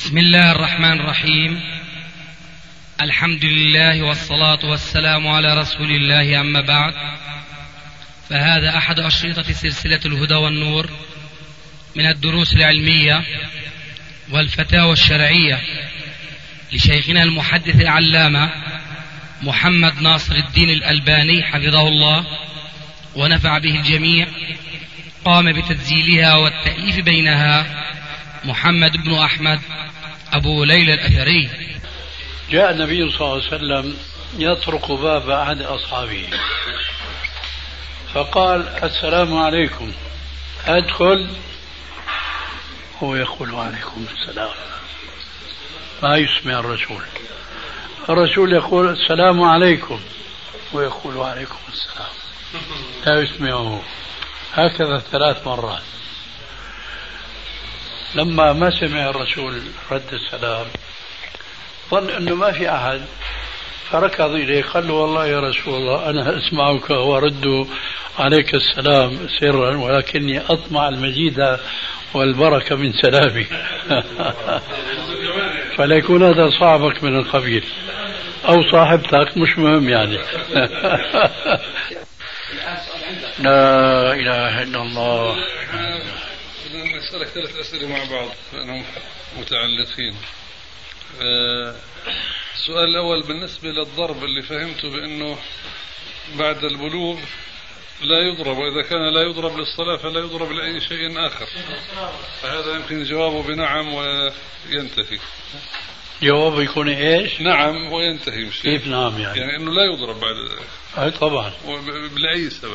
بسم الله الرحمن الرحيم. الحمد لله والصلاة والسلام على رسول الله، أما بعد، فهذا أحد أشرطة سلسلة الهدى والنور من الدروس العلمية والفتاوى الشرعية لشيخنا المحدث العلامة محمد ناصر الدين الألباني حفظه الله ونفع به الجميع. قام بتسجيلها والتأليف بينها محمد بن أحمد أبو ليلى الأثري. جاء النبي صلى الله عليه وسلم يطرق باب أحد أصحابه فقال: السلام عليكم، أدخل؟ هو يقول: وعليكم السلام. ما يسمع الرسول يقول: السلام عليكم، ويقول: وعليكم السلام. لا يسمعه. هكذا 3 مرات. لما ما سمع الرسول رد السلام ظن أنه ما في أحد، فركض إليه قال له: والله يا رسول الله، أنا أسمعك وأرد عليك السلام سرا، ولكني أطمع المزيد والبركة من سلامي. فليكون هذا صاحبك من القبيل أو صاحبتك، مش مهم يعني. لا إله إلا الله. نسألك 3 أسئلة مع بعض لأنهم متعلقين. السؤال الأول بالنسبة للضرب، اللي فهمته بأنه بعد البلوغ لا يضرب، وإذا كان لا يضرب للصلاة فلا يضرب لأي شيء آخر، فهذا يمكن جوابه بنعم وينتهي. جوابه يكون إيش؟ نعم وينتهي. مش كيف نعم يعني أنه لا يضرب بعد ذلك؟ طبعا لأي سبب.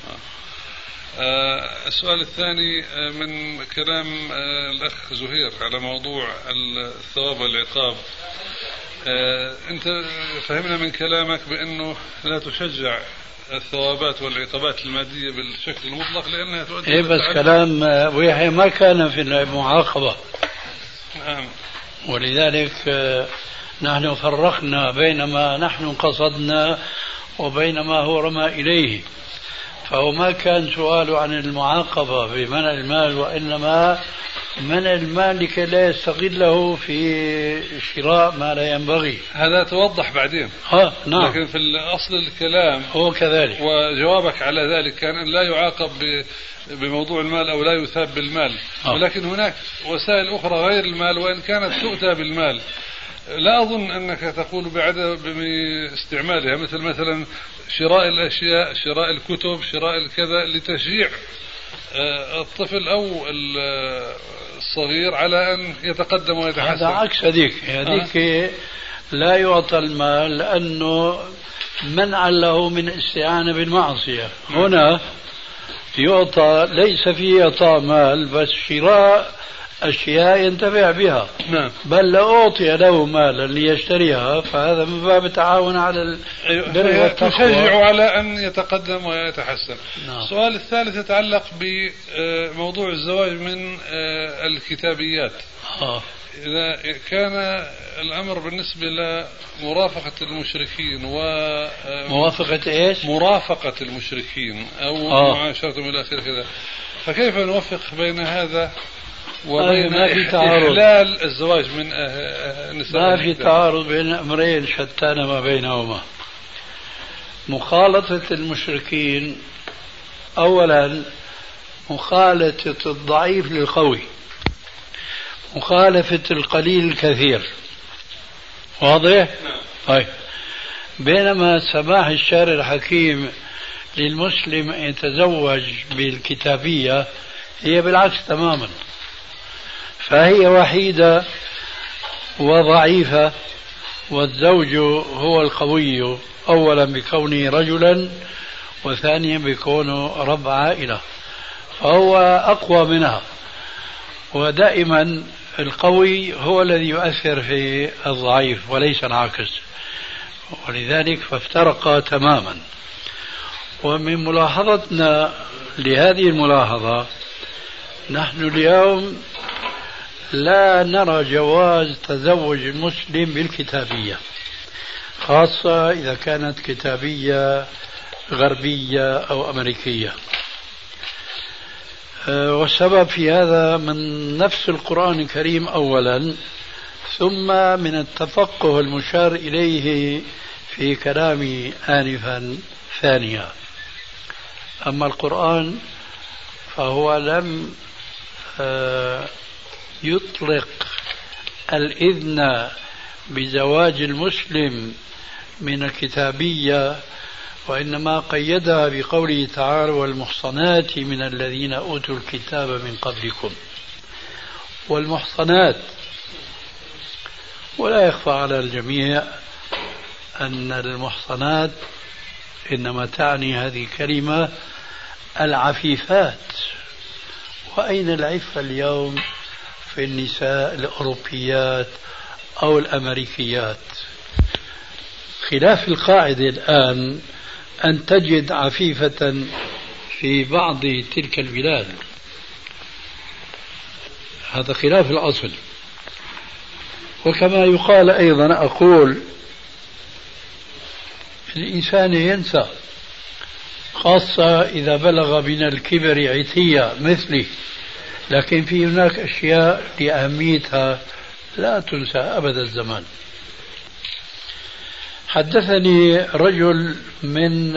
السؤال الثاني من كلام الأخ زهير على موضوع الثواب والعقاب. أنت فهمنا من كلامك بأنه لا تشجع الثوابات والعقابات المادية بالشكل المطلق لأنها تؤدي بس كلام ويحيى ما كان في المعاقبة. نعم. ولذلك نحن فرقنا بين ما نحن قصدنا وبين ما هو رمى إليه. فهو ما كان سؤاله عن المعاقبة بمنع المال، وإنما منع المال لكي لا يستغله في شراء ما لا ينبغي. هذا توضح بعدين. نعم. لكن في أصل الكلام هو كذلك. وجوابك على ذلك كان أن لا يعاقب بموضوع المال أو لا يثاب بالمال. ولكن هناك وسائل أخرى غير المال وإن كانت تؤتى بالمال، لا أظن أنك تقول بعدم استعمالها، مثلا شراء الأشياء، شراء الكتب، شراء الكذا، لتشجيع الطفل أو الصغير على أن يتقدم ويتحسن. هذا عكس هذيك لا يعطى المال لأنه منعا له من استعانة بالمعصية. هنا يعطى ليس فيه إعطاء مال بس شراء أشياء ينتفع بها. نعم. بل لو أعطي له مالا ليشتريها فهذا من باب التعاون على البر والتقوى، تشجع على أن يتقدم ويتحسن. نعم. السؤال الثالث يتعلق بموضوع الزواج من الكتابيات. إذا كان الأمر بالنسبة لمرافقة المشركين موافقة إيش؟ مرافقة المشركين أو معاشرتهم إلى آخره كذا، فكيف نوفق بين هذا وبين إحلال الزواج من نساء؟ ما في تعارض بين أمرين شتان ما بينهما. مخالطة المشركين أولا مخالطة الضعيف للقوي، مخالفة القليل الكثير. واضح؟ طيب. بينما سماح الشارع الحكيم للمسلم أن يتزوج بالكتابية هي بالعكس تماما، فهي وحيدة وضعيفة، والزوج هو القوي، أولا بكونه رجلا، وثانيا بكونه رب عائلة، فهو أقوى منها. ودائما القوي هو الذي يؤثر في الضعيف وليس العكس، ولذلك فافترقا تماما. ومن ملاحظتنا لهذه الملاحظة نحن اليوم لا نرى جواز تزوج المسلم بالكتابية، خاصة إذا كانت كتابية غربية أو أمريكية. والسبب في هذا من نفس القرآن الكريم أولا ثم من التفقه المشار إليه في كلامي آنفا ثانيا. أما القرآن فهو لم يطلق الإذن بزواج المسلم من الكتابية، وإنما قيدها بقوله تعالى والمحصنات من الذين أوتوا الكتاب من قبلكم. والمحصنات، ولا يخفى على الجميع أن المحصنات إنما تعني هذه الكلمة العفيفات. وأين العفة اليوم في النساء الأوروبيات أو الأمريكيات؟ خلاف القاعدة الآن أن تجد عفيفة في بعض تلك البلاد، هذا خلاف الأصل. وكما يقال أيضا، أقول الإنسان ينسى، خاصة إذا بلغ من الكبر عتية مثلي، لكن في هناك أشياء لأهميتها لا تنسى أبد الزمان. حدثني رجل من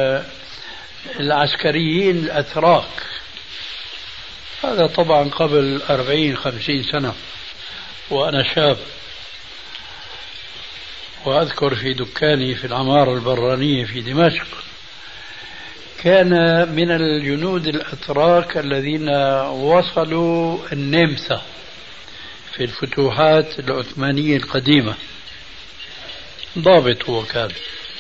العسكريين الأتراك، هذا طبعا قبل 40-50 سنة وأنا شاب، وأذكر في دكاني في العمارة البرانية في دمشق، كان من الجنود الأتراك الذين وصلوا النمسا في الفتوحات العثمانية القديمة، ضابط هو كان.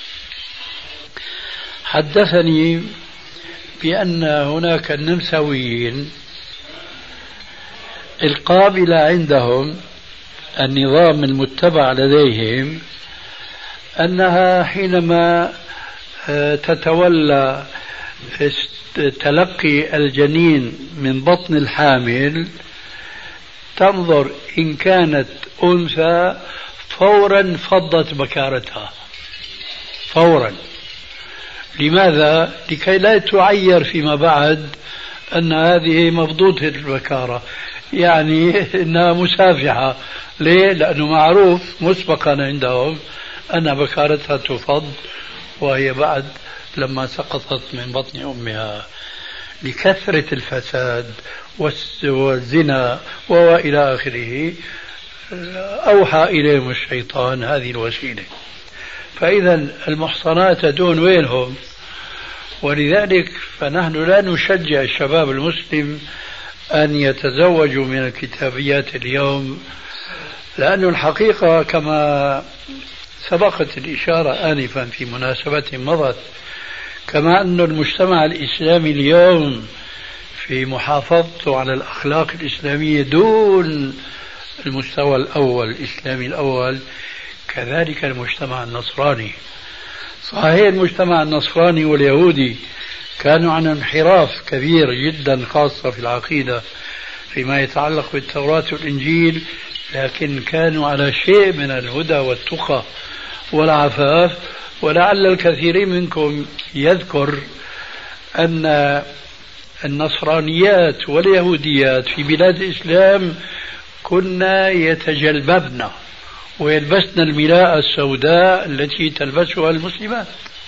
حدثني بأن هناك النمساويين القابلة عندهم النظام المتبع لديهم أنها حينما تتولى تلقي الجنين من بطن الحامل تنظر إن كانت أنثى فورا فضت بكارتها فورا. لماذا؟ لكي لا تعير فيما بعد أن هذه مفضوطة البكارة، يعني إنها مسافحة. ليه؟ لأنه معروف مسبقا عندهم أن بكارتها تفض وهي بعد لما سقطت من بطن أمها. لكثرة الفساد والزنا وإلى آخره أوحى إليهم الشيطان هذه الوسيلة. فإذا المحصنات دون وينهم؟ ولذلك فنحن لا نشجع الشباب المسلم أن يتزوجوا من الكتابيات اليوم، لأن الحقيقة كما سبقت الإشارة آنفا في مناسبة مضت، كما أن المجتمع الإسلامي اليوم في محافظته على الأخلاق الإسلامية دون المستوى الأول الإسلامي الأول، كذلك المجتمع النصراني. صحيح المجتمع النصراني واليهودي كانوا عن انحراف كبير جدا، خاصة في العقيدة فيما يتعلق بالتوراة والإنجيل، لكن كانوا على شيء من الهدى والتقى والعفاف. ولعل الكثير منكم يذكر أن النصرانيات واليهوديات في بلاد الإسلام كنا يتجلببن ويلبسن الملاءة السوداء التي تلبسها المسلمات.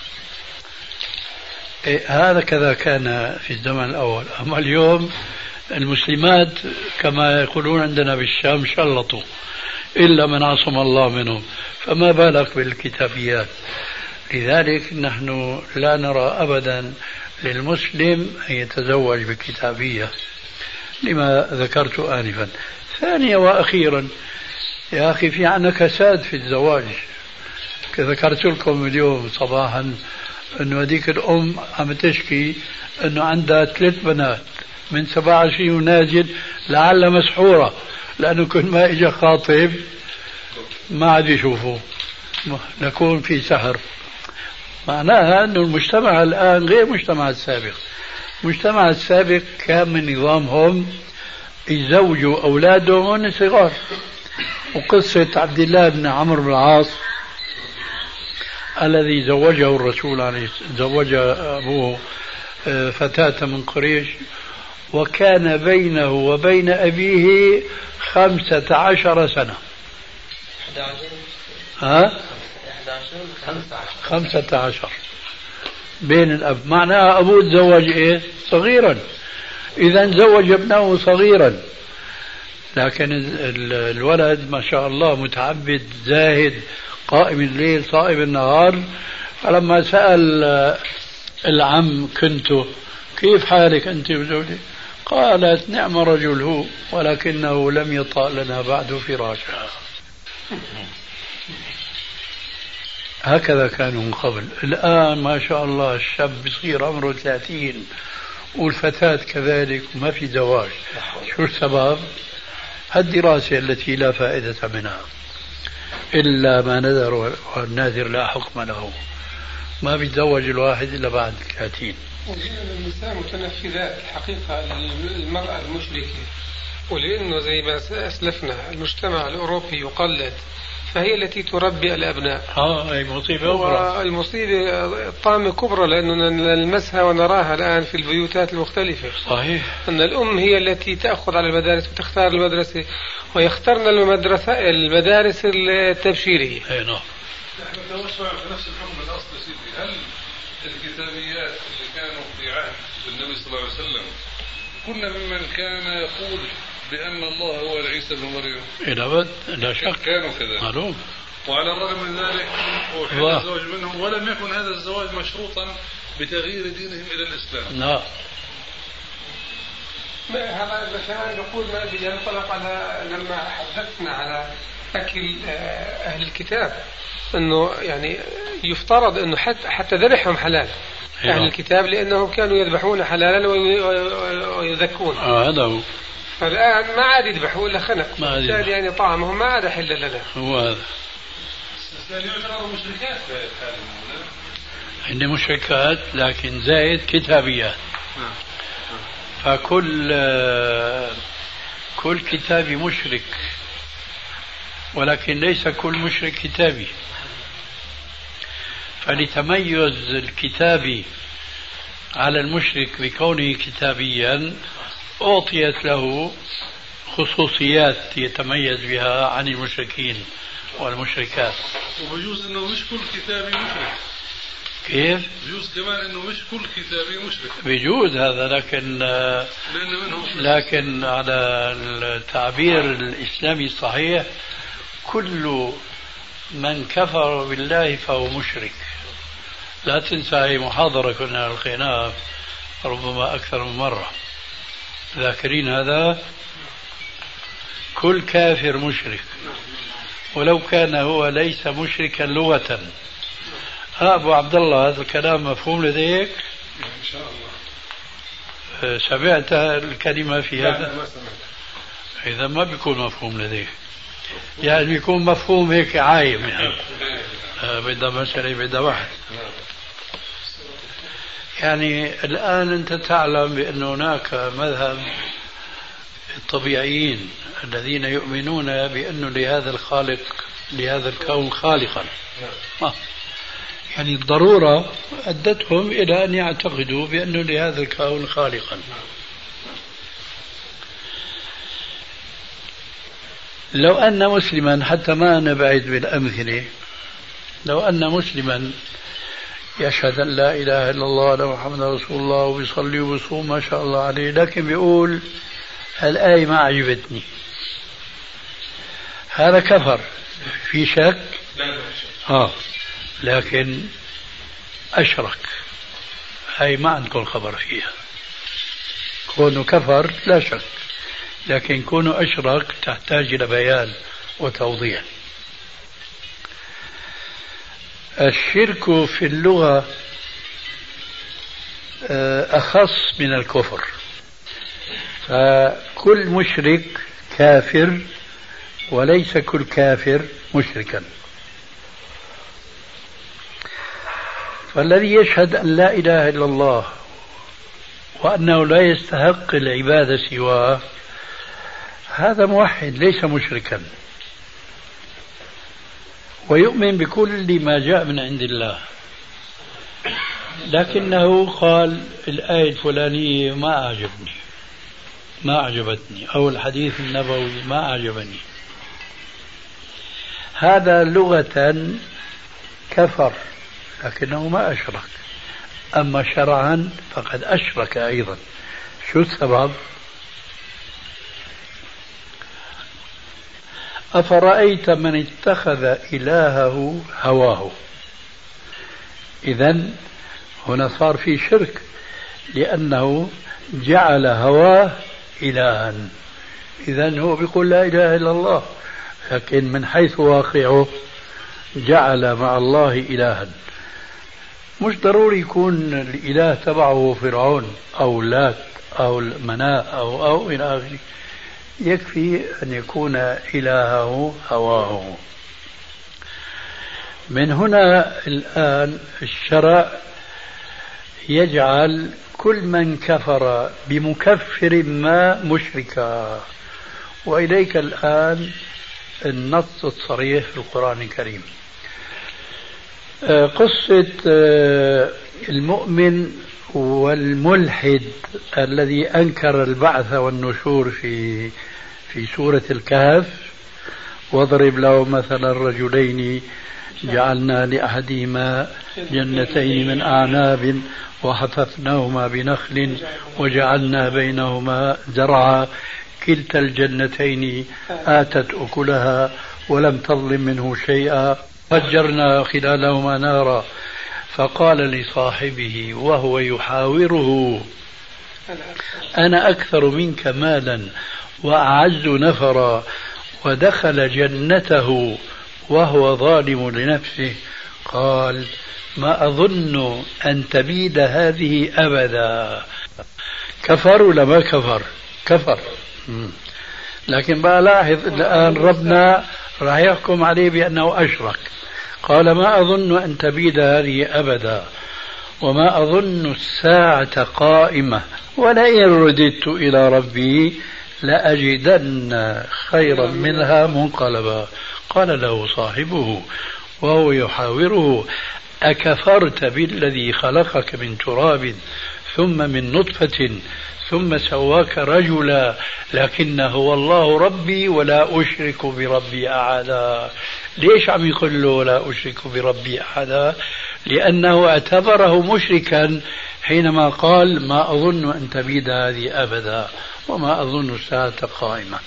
هذا كذا كان في الزمن الأول. أما اليوم المسلمات كما يقولون عندنا بالشام شلطوا إلا من عصم الله منهم، فما بالك بالكتابيات. لذلك نحن لا نرى أبدا للمسلم أن يتزوج بالكتابية لما ذكرت آنفا. ثانيا وأخيرا يا أخي، في عنا كساد في الزواج. ذكرت لكم اليوم صباحا أنه هذيك الأم عم تشكي أنه عندها 3 بنات من 27 ونازل، لعل مسحورة، لأنه كل ما إجا خاطب ما عاد يشوفه، نكون في سحر. معناها أن المجتمع الآن غير المجتمع السابق. المجتمع السابق كان من نظامهم يزوجوا أولادهم وهم صغار. وقصة عبد الله بن عمرو بن العاص الذي زوجه الرسول عليه زوج أبوه فتاة من قريش، وكان بينه وبين أبيه 15 سنة ها 15 بين الأب، معناها أبوه تزوج إيه صغيرا، إذا زوج ابنه صغيرا، لكن الولد ما شاء الله متعبد زاهد قائم الليل صائم النهار. فلما سأل العم كنت كيف حالك أنت وزوجك؟ قالت نعم رجل هو ولكنه لم يطأ لنا بعد فراشا. هكذا كانوا من قبل. الآن ما شاء الله الشاب يصير عمره 30 والفتاة كذلك وما في زواج. شو السبب؟ الدراسة التي لا فائدة منها إلا ما نذر والناذر لا حكم له. ما بيتزوج الواحد إلا بعد 30. النساء متنفذات الحقيقة للمرأة المشركة، ولأنه زي ما أسلفنا المجتمع الأوروبي يقلد، فهي التي تربي الأبناء. هي مصيبة أخرى. المصيبة طامة كبرى لأننا نلمسها ونراها الآن في البيوتات المختلفة. صحيح. أن الأم هي التي تأخذ على المدارس وتختار المدرسة، ويختارن المدارس التبشيرية. أي نعم. نحن نتوسع في نفس الحكم الأصلي سيدي. هل الكتابيات اللي كانوا في عهد النبي صلى الله عليه وسلم كنا ممن كان يقول بأن الله هو عيسى بن مريم؟ لا شك كانوا كذلك. معلوم. وعلى الرغم من ذلك أحل الزواج منهم، ولم يكن هذا الزواج مشروطا بتغيير دينهم إلى الإسلام. لا. هذا المثال يقول ما أدري ينطلق على لما حدثنا على أكل أهل الكتاب، أنه يعني يفترض أنه حتى ذبحهم حلال أهل الكتاب، لأنهم كانوا يذبحون حلالا ويذكون. هذا هو. فالآن ما عاد يذبحوا إلا خنق، بالتالي يعني طعامهم ما عاد حل لنا. هو هذا. يعتبروا مشركات في الحال. هن مشركات لكن زائد كتابيات. كل كتابي مشرك، ولكن ليس كل مشرك كتابي. فلتميز الكتابي على المشرك بكونه كتابيا أعطيت له خصوصيات يتميز بها عن المشركين والمشركات. وبيجوز انه مش كل كتابي مشرك. كيف؟ بيجوز كمان انه مش كل كتابي مشرك. بيجوز هذا، لكن على التعبير الإسلامي الصحيح كل من كفر بالله فهو مشرك. لا تنسى هي محاضرة كنا ألقيناها ربما أكثر من مرة، ذاكرين هذا؟ كل كافر مشرك ولو كان هو ليس مشركا لغة. أبو عبد الله هذا الكلام مفهوم لديك؟ إن شاء الله. سمعت الكلمة في هذا؟ إذا ما بيكون مفهوم لديك، يعني بيكون مفهوم هيك عايم، يعني بدأ مسألة بدأ واحد. يعني الآن أنت تعلم بأن هناك مذهب الطبيعيين الذين يؤمنون بأن لهذا الخالق لهذا الكون خالقا. يعني الضرورة أدتهم إلى أن يعتقدوا بأن لهذا الكون خالقا. لو أن مسلما، حتى ما نبعد بالأمثلة، لو أن مسلما يشهد أن لا إله إلا الله وأن محمدا رسول الله وبيصلي وبيصوم ما شاء الله عليه، لكن بيقول الآية ما عجبتني، هذا كفر في شك؟ لكن أشرك، هاي ما عندكم خبر فيها. كونه كفر لا شك، لكن كونه أشرك تحتاج إلى بيان وتوضيح. الشرك في اللغة أخص من الكفر، فكل مشرك كافر وليس كل كافر مشركا. فالذي يشهد أن لا إله إلا الله وأنه لا يستحق العبادة سواه هذا موحد ليس مشركا، ويؤمن بكل ما جاء من عند الله، لكنه قال الآية الفلانية ما أعجبتني أو الحديث النبوي ما أعجبني. هذا لغة كفر لكنه ما أشرك، أما شرعا فقد أشرك أيضا. شو السبب؟ أفرأيت من اتخذ إلهه هواه. إذن هنا صار في شرك، لأنه جعل هواه إلها. إذن هو بيقول لا إله إلا الله، لكن من حيث واقعه جعل مع الله إلها. مش ضروري يكون الإله تبعه فرعون أو لات أو مناء أو إلى آخره، يكفي أن يكون إلهه هواه. من هنا الآن الشرع يجعل كل من كفر بمكفر ما مشركا. وإليك الآن النص الصريح في القرآن الكريم. قصة المؤمن والملحد الذي أنكر البعث والنشور في سورة الكهف. واضرب له مثلا رجلين جعلنا لأحدهما جنتين من أعناب وحففناهما بنخل وجعلنا بينهما زرعا كلتا الجنتين آتت أكلها ولم تظلم منه شيئا فجرنا خلالهما نارا فقال لصاحبه وهو يحاوره أنا أكثر منك مالا وأعز نفرا ودخل جنته وهو ظالم لنفسه قال ما أظن أن تبيد هذه أبدا. كفر ولا ما كفر؟ كفر. لكن بقى لاحظ الآن ربنا راح يحكم عليه بأنه أشرك. قال ما أظن أن تبيد هذه أبدا وما أظن الساعة قائمة ولئن رددت إلى ربي لأجدن خيرا منها منقلبا. قال له صاحبه وهو يحاوره أكفرت بالذي خلقك من تراب ثم من نطفة ثم سواك رجلا لكن هو الله ربي ولا أشرك بربي أحدا. ليش عم يقول له لا أشرك بربي أحدا؟ لأنه اعتبره مشركا حينما قال ما أظن أن تبيد هذه أبدا وما أظن الساعة قائمة.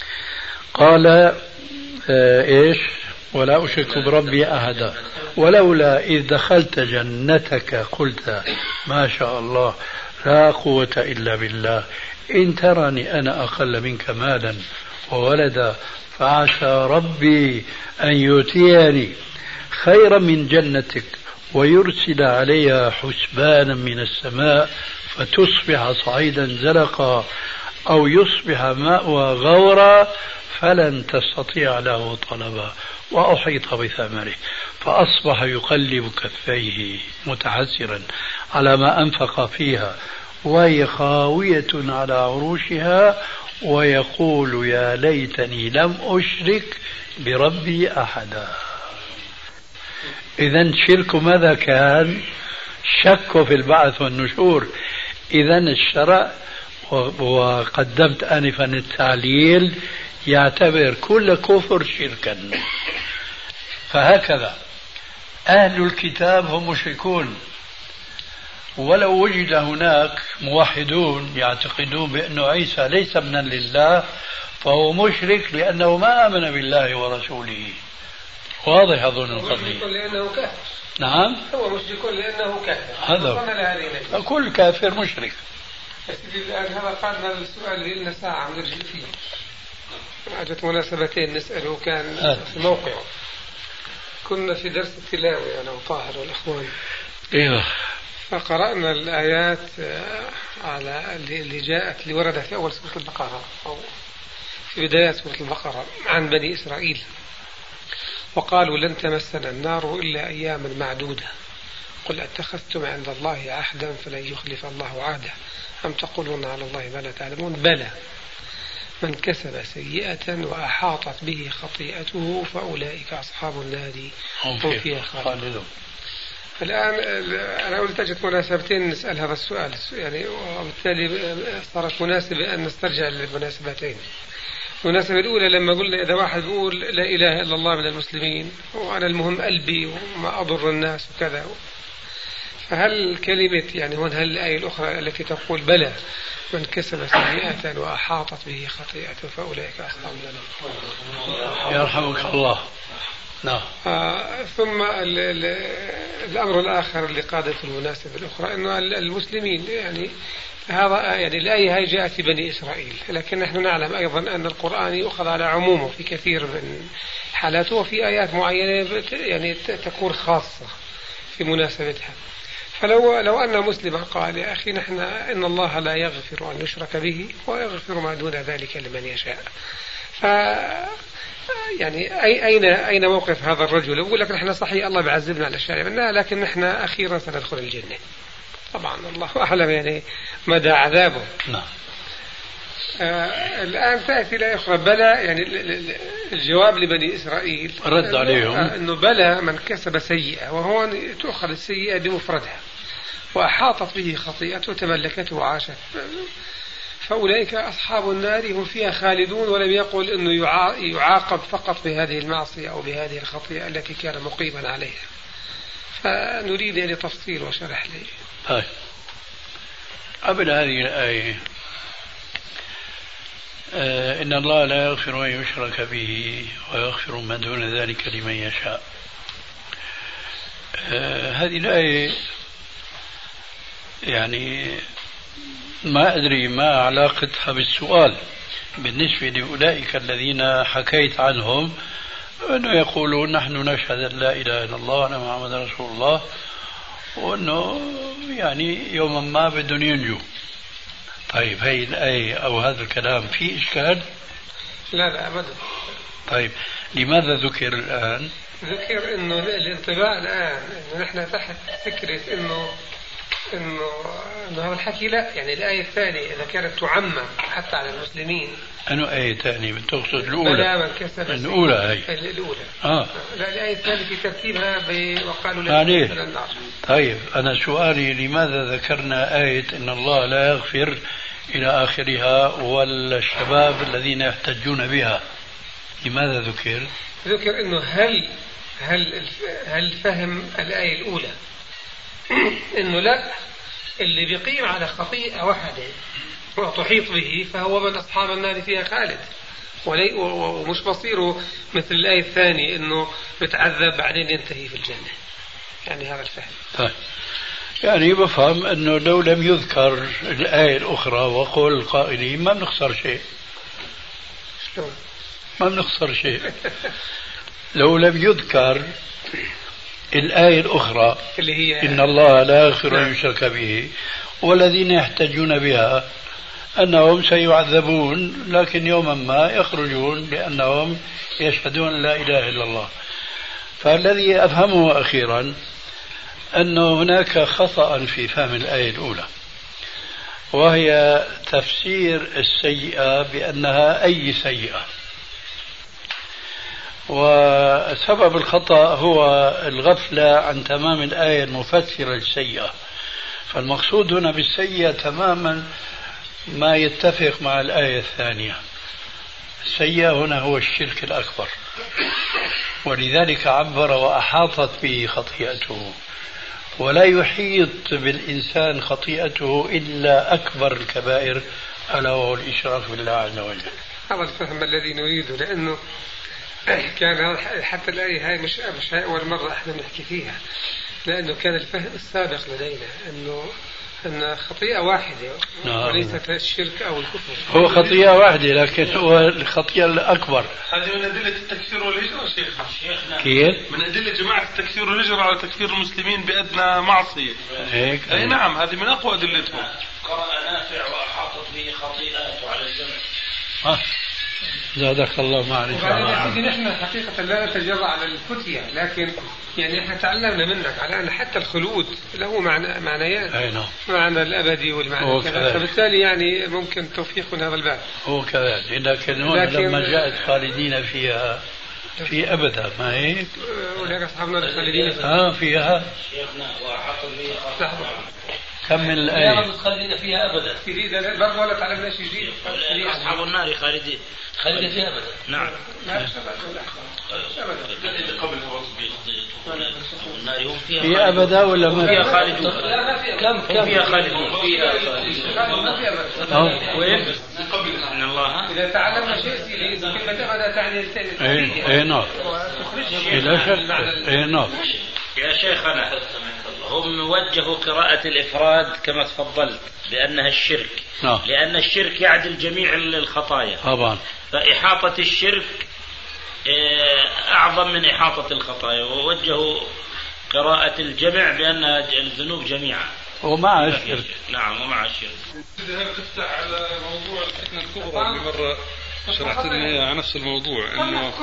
قال إيش ولا أشرك بربي أحدا ولولا إذ دخلت جنتك قلت ما شاء الله لا قوة إلا بالله إن ترني أنا أقل منك مالا وولدا فعسى ربي أن يؤتيني خيرا من جنتك ويرسل عليها حسبانا من السماء فتصبح صعيدا زلقا أو يصبح ماؤها غورا فلن تستطيع له طلبا وأحيط بثمره فأصبح يقلب كفيه متحسرا على ما أنفق فيها وهي خاوية على عروشها ويقول يا ليتني لم أشرك بربي أحدا. إذن شرك ماذا كان؟ شك في البعث والنشور. إذن الشرع وقدمت آنفا التعليل يعتبر كل كفر شركا. فهكذا أهل الكتاب هم مشركون ولو وجد هناك موحدون يعتقدون بأن عيسى ليس ابنا لله فهو مشرك لأنه ما آمن بالله ورسوله. واضح أظن القضية. لأنه كافر. نعم هو مشرك لأنه كافر. هذا كل كافر مشرك. الآن هذا قادنا للسؤال اللي لنا ساعة نرجع فيه. أجت مناسبتين نسأله كان في موقعه. كنا في درس التلاوة أنا وطاهر والإخوان. إيه. فقرأنا الآيات على اللي جاءت اللي وردت في أول سورة البقرة أو في بداية سورة البقرة عن بني إسرائيل. وقالوا لن تمسنا النار إلا أياما معدودة قل أتخذتم عند الله عهدا فلن يخلف الله عهده أم تقولون على الله ما لا تعلمون بلى من كسب سيئة وأحاطت به خطيئته فأولئك أصحاب النار هم فيها خالدون. الآن أنا قلت أجت مناسبتين نسأل هذا السؤال يعني وبالتالي صارت مناسبة أن نسترجع للمناسبتين. المناسبة الأولى لما قلنا إذا واحد بيقول لا إله إلا الله من المسلمين وأنا المهم قلبي وما أضر الناس وكذا، فهل كلمة يعني هون هل الآية الأخرى التي تقول بلى من كسب سيئة وأحاطت به خطيئته فأولئك أصحاب النار. يرحمك الله. نعم. ثم الأمر الآخر اللي قادة المناسبة الأخرى أنه المسلمين يعني هذا يعني الآية هي جاءت في بني إسرائيل، لكن نحن نعلم أيضا أن القرآن يؤخذ على عمومه في كثير من حالاته، وفي آيات معينة يعني تكون خاصة في مناسبتها. فلو أن مسلما قال يا أخي نحن إن الله لا يغفر أن يشرك به ويغفر ما دون ذلك لمن يشاء، ف يعني أين موقف هذا الرجل؟ يقول لك نحن صحيح الله بعذبنا على الشارع منها، لكن نحن أخيرا سندخل الجنة. طبعا الله أعلم يعني مدى عذابه. نعم. الآن تأتي لا أخرى بلى، يعني الجواب لبني إسرائيل رد عليهم أنه بلى من كسب سيئة، وهو تؤخذ السيئة بمفردها وأحاطت به خطيئته تملكته وعاشت، فأولئك أصحاب النار هم فيها خالدون، ولم يقل أنه يعاقب فقط بهذه المعصية أو بهذه الخطيئة التي كان مقيما عليها. فنريد يعني تفصيل وشرح لي. طيب، قبل هذه الآية إن الله لا يغفر أن يشرك به ويغفر ما دون ذلك لمن يشاء. هذه الآية يعني ما أدري ما علاقتها بالسؤال بالنسبة لأولئك الذين حكيت عنهم أنه يقولون نحن نشهد أن لا إله إلا الله وأن محمد رسول الله، وأنه يعني يوما ما بدهم ينجوا. طيب هذه الآية أو هذا الكلام فيه إشكال؟ لا أبدا. طيب لماذا ذكر الآن؟ ذكر أنه الانطباع الآن أنه نحن تحت فكرة أنه هذا الحكي لا، يعني الآية الثانية إذا كانت تعمم حتى على المسلمين. أنه آية ثانية بتقصد الأولى؟ بلا من كسب الأولى هي الأولى. لا الآية الثانية في ترتيبها وقالوا لا النار. طيب أنا سؤالي لماذا ذكرنا آية إن الله لا يغفر إلى آخرها والشباب الذين يحتجون بها؟ لماذا ذكر أنه هل فهم الآية الأولى أنه لا، اللي بيقيم على خطيئة واحدة وتحيط به فهو من أصحاب النار فيها خالد، ومش بصيره مثل الآية الثانية أنه بتعذب بعدين ينتهي في الجنة. يعني هذا الفهم. طيب يعني بفهم أنه لو لم يذكر الآية الأخرى وقول القائلين ما بنخسر شيء. ما بنخسر شيء لو لم يذكر الآية الأخرى اللي هي إن الله لا يغفر أن يشرك به والذين يحتجون بها أنهم سيعذبون لكن يوما ما يخرجون لأنهم يشهدون لا إله إلا الله. فالذي أفهمه أخيرا أن هناك خطأ في فهم الآية الأولى، وهي تفسير السيئة بأنها أي سيئة، وسبب الخطأ هو الغفلة عن تمام الآية المفسرة للسيئة. فالمقصود هنا بالسيئة تماما ما يتفق مع الآية الثانية. السيئة هنا هو الشرك الأكبر، ولذلك عبر وأحاطت به خطيئته، ولا يحيط بالإنسان خطيئته إلا أكبر الكبائر ألا وهو الإشراك بالله عز وجل. هذا الفهم الذي نريده، لأنه كان حتى الآية هاي مش أول مرة احنا نحكي فيها، لأنه كان الفهم السابق لدينا أن خطيئة واحدة وليست الشرك أو الكفر. هو خطيئة واحدة لكن هو الخطيئة الأكبر. هذه من أدلة التكفير والهجرة شيخنا. كيف؟ من أدلة جماعة التكفير والهجرة على تكفير المسلمين بأدنى معصية. هيك. أي نعم، هذه من أقوى أدلتهم. قرأ نافع وأحاطت به خطيئات على الجمع. زادك الله معرفة. نحن حقيقة لا نتجرأ على الفتية، لكن يعني احنا تعلمنا منك على أن حتى الخلود له معنيان، معنى الأبدي والمعنى كذا، فبالتالي يعني ممكن توفيق من هذا الباب. هو كذلك، لكن هون لما جاءت خالدين فيها في أبدا ما هيك؟ ولكن أصحابنا الخالدين فيها. شيخنا وحط به كمل لا الآية. متخلدين فيها أبدا. جديدة برضه ولا تعلمنا شيء جديد. أصحاب النار خالدين فيها أبدا. نعم. هي أبدا ولا ما فيها خالدون؟ كم فيها خالدون؟ وين؟ إن الله إذا تعلمنا شيء كلمة أبدا تعني إيه نعم. لا شك. إيه نعم. يا شيخنا هم وجهوا قراءة الإفراد كما تفضلت بأنها الشرك. نعم. لأن الشرك يعدل جميع الخطايا طبعا. فإحاطة الشرك أعظم من إحاطة الخطايا، ووجهوا قراءة الجمع بأنها الذنوب جميعا ومع الشرك. نعم ومع الشرك. تفتح على موضوع الفتنة الكبرى اللي مرة شرحت لنا عن نفس الموضوع، إنه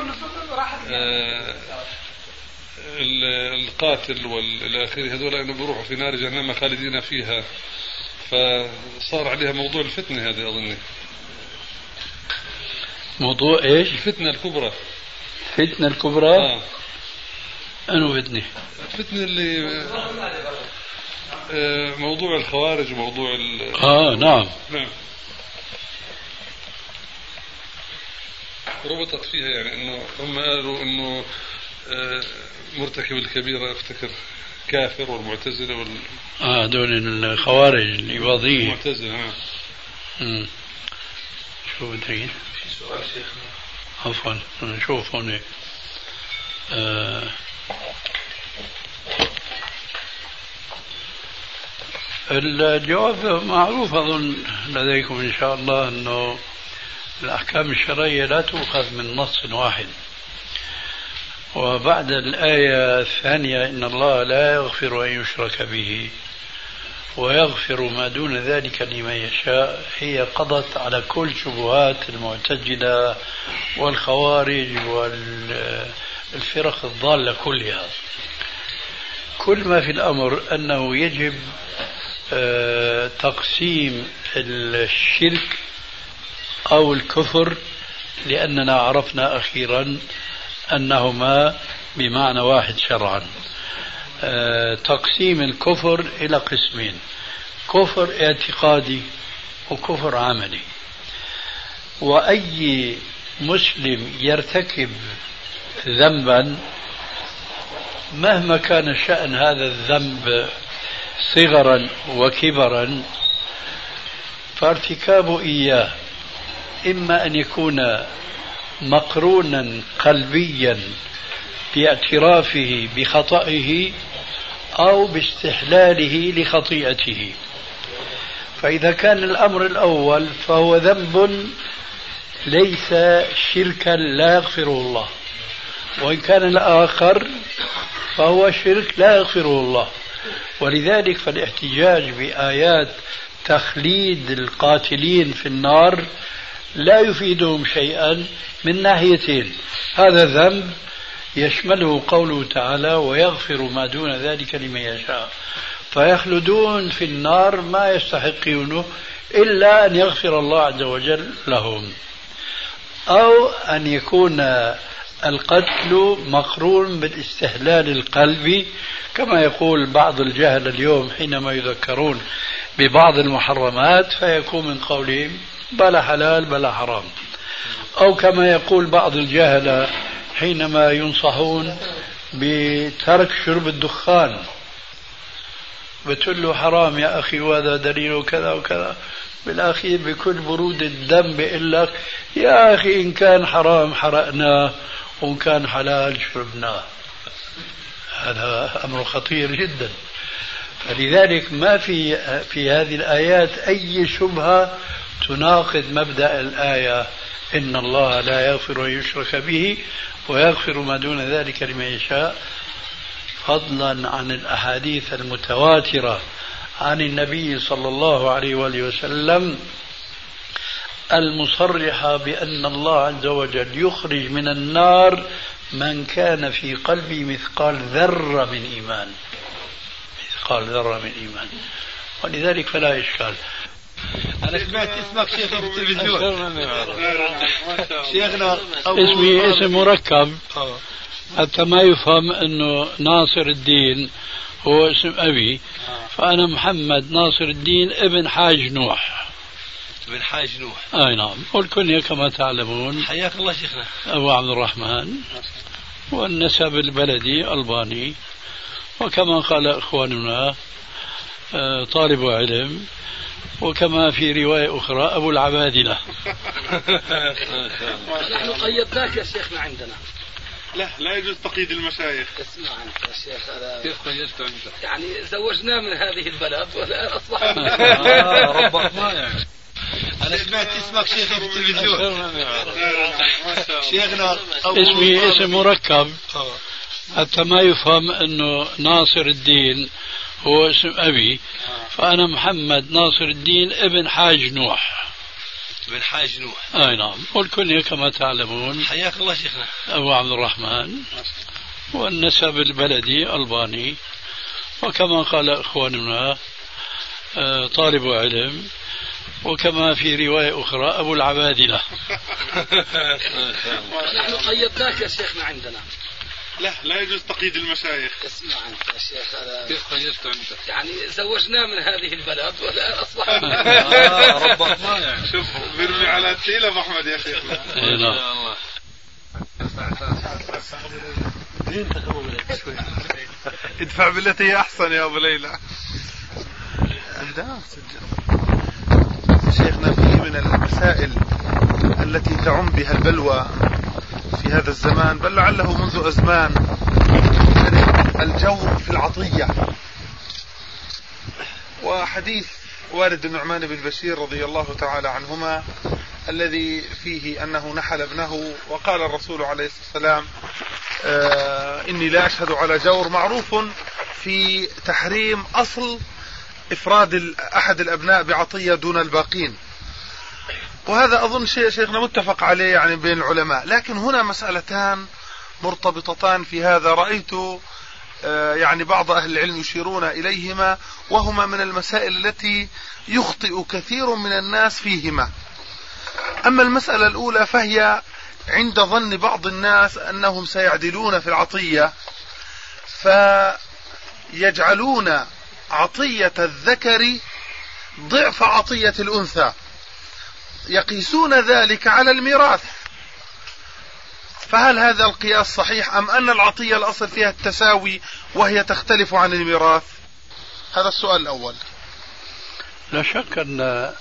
القاتل والآخر هذول إنه بيروحوا في نار جهنم خالدين فيها، فصار عليها موضوع الفتنة هذا أظني. موضوع إيش؟ الفتنة الكبرى. الفتنة الكبرى. أنو فتنة؟ الفتنة اللي موضوع الخوارج وموضوع نعم. ربطت فيها يعني انه هم قالوا انه مرتكب الكبيرة افتكر كافر، والمعتزلة دول الخوارج الإباضية. المعتزلة. شو بدري؟ سؤال شيخنا. عفوا نشوف هون. الجواب معروف أظن لديكم إن شاء الله، أنه الأحكام الشرعية لا تؤخذ من نص واحد. وبعد الآية الثانية إن الله لا يغفر أن يشرك به ويغفر ما دون ذلك لمن يشاء، هي قضت على كل شبهات المعتزلة والخوارج والفرق الضالة كلها. كل ما في الأمر أنه يجب تقسيم الشرك أو الكفر، لأننا عرفنا أخيرا أنهما بمعنى واحد شرعا. تقسيم الكفر إلى قسمين: كفر اعتقادي وكفر عملي. وأي مسلم يرتكب ذنبا مهما كان شأن هذا الذنب صغرا وكبرا، فارتكابه إياه إما أن يكون مقرونا قلبيا باعترافه بخطئه أو باستحلاله لخطيئته. فإذا كان الأمر الأول فهو ذنب ليس شركا لا يغفره الله، وإن كان الآخر فهو شرك لا يغفره الله. ولذلك فالاحتجاج بآيات تخليد القاتلين في النار لا يفيدهم شيئا من ناحيتين: هذا ذنب يشمله قوله تعالى ويغفر ما دون ذلك لمن يشاء، فيخلدون في النار ما يستحقونه إلا أن يغفر الله عز وجل لهم. أو أن يكون القتل مقرون بالاستهلال القلبي، كما يقول بعض الجهل اليوم حينما يذكرون ببعض المحرمات فيكون من قولهم بلا حلال بلا حرام. أو كما يقول بعض الجهل حينما ينصحون بترك شرب الدخان، بتقول له حرام يا أخي وهذا دليل كذا وكذا، بالأخير بكل برود الدم بيقول لك يا أخي إن كان حرام حرقناه وإن كان حلال شربناه. هذا أمر خطير جدا. فلذلك ما في هذه الآيات أي شبهة تناقض مبدأ الآية إن الله لا يغفر أن يشرك به ويغفر ما دون ذلك لمن يشاء، فضلا عن الأحاديث المتواترة عن النبي صلى الله عليه وآله وسلم المصرحة بأن الله عز وجل يخرج من النار من كان في قلبه مثقال ذرة من إيمان، مثقال ذرة من إيمان. ولذلك فلا إشكال. أنا سمعت اسمك شيخ في التلفزيون. شيخنا اسمي اسم مركب حتى ما يفهم أنه ناصر الدين هو اسم أبي، فأنا محمد ناصر الدين ابن حاج نوح. ابن حاج نوح. أي نعم. والكنية كما تعلمون حياك الله شيخنا أبو عبد الرحمن، والنسب البلدي ألباني، وكما قال إخواننا طالب علم، وكما في رواية أخرى أبو العبادلة. نحن قيدناك يا شيخنا عندنا. لا يجوز تقييد المشايخ. اسمع أنت يا شيخ، كيف قيدت أنت؟ يعني زوجناه من هذه البلد والآن أصبح ربطناه يعني. أنا سمعت اسمك شيخ في التلفزيون. شيخنا اسمي اسم مركب حتى ما يفهم أنه ناصر الدين هو اسم أبي، فأنا محمد ناصر الدين ابن حاج نوح. ابن حاج نوح. أي نعم. والكنية كما تعلمون حياك الله شيخنا أبو عبد الرحمن، والنسب البلدي ألباني، وكما قال إخواننا طالب علم، وكما في رواية أخرى أبو العبادلة. نحن قيدناك يا شيخنا عندنا. لا يجوز تقييد المشايخ. اسمع أنت يا شيخ، كيف قيدت أنت؟ يعني زوجناه من هذه البلد والآن أصبح ربطناه يعني. شوف بيرمي على تقيل أبو أحمد يا شيخنا. الله. ادفع بالتي هي أحسن يا أبو ليلى. شيخنا، في من المسائل التي تعم بها البلوى في هذا الزمان، بل لعله منذ أزمان، الجور في العطية. وحديث والد النعمان بن بشير رضي الله تعالى عنهما الذي فيه أنه نحل ابنه، وقال الرسول عليه الصلاة والسلام إني لا أشهد على جور، معروف في تحريم أصل إفراد أحد الأبناء بعطية دون الباقين، وهذا أظن شيء شيخنا متفق عليه يعني بين العلماء. لكن هنا مسألتان مرتبطتان في هذا، رأيت يعني بعض أهل العلم يشيرون إليهما، وهما من المسائل التي يخطئ كثير من الناس فيهما. أما المسألة الأولى فهي عند ظن بعض الناس أنهم سيعدلون في العطية، فيجعلون عطية الذكر ضعف عطية الأنثى، يقيسون ذلك على الميراث. فهل هذا القياس صحيح، أم أن العطية الأصل فيها التساوي وهي تختلف عن الميراث؟ هذا السؤال الأول. لا شك أن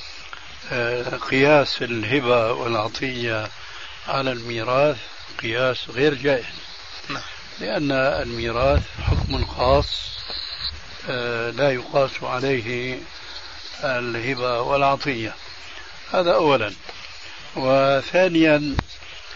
قياس الهبة والعطية على الميراث قياس غير جائز، لأن الميراث حكم خاص لا يقاس عليه الهبة والعطية. هذا أولا. وثانيا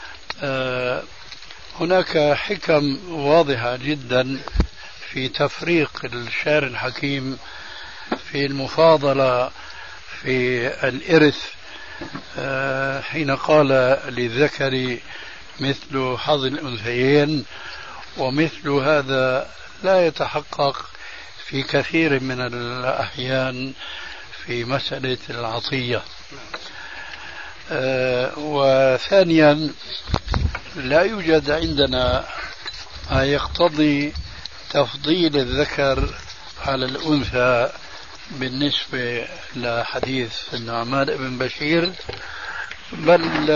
هناك حكم واضحة جدا في تفريق الشارع الحكيم في المفاضلة في الإرث، حين قال للذكر مثل حظ الأنثيين، ومثل هذا لا يتحقق في كثير من الأحيان في مسألة العطية. وثانيا لا يوجد عندنا ما يقتضي تفضيل الذكر على الأنثى بالنسبة لحديث النعمان بن بشير، بل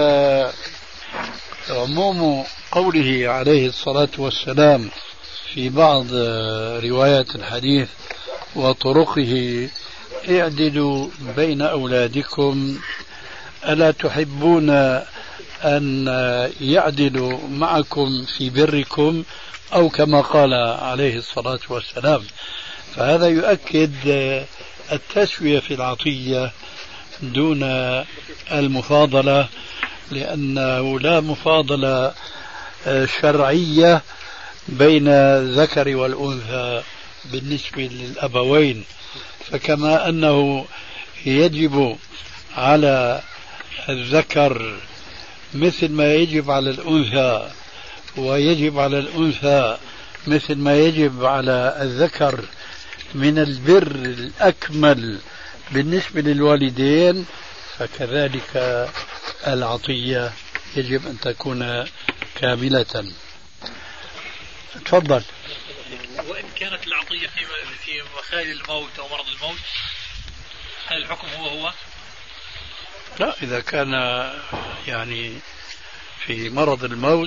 عموم قوله عليه الصلاة والسلام في بعض روايات الحديث وطرقه: اعدلوا بين أولادكم، ألا تحبون أن يعدلوا معكم في بركم، أو كما قال عليه الصلاة والسلام. فهذا يؤكد التسوية في العطية دون المفاضلة، لأنه لا مفاضلة شرعية بين الذكر والأنثى بالنسبة للأبوين. فكما أنه يجب على الذكر مثل ما يجب على الأنثى، ويجب على الأنثى مثل ما يجب على الذكر من البر الأكمل بالنسبة للوالدين، فكذلك العطية يجب أن تكون كاملة. تفضل. وإن كانت العطية في مخال الموت أو مرض الموت هل الحكم هو؟ لا، إذا كان يعني في مرض الموت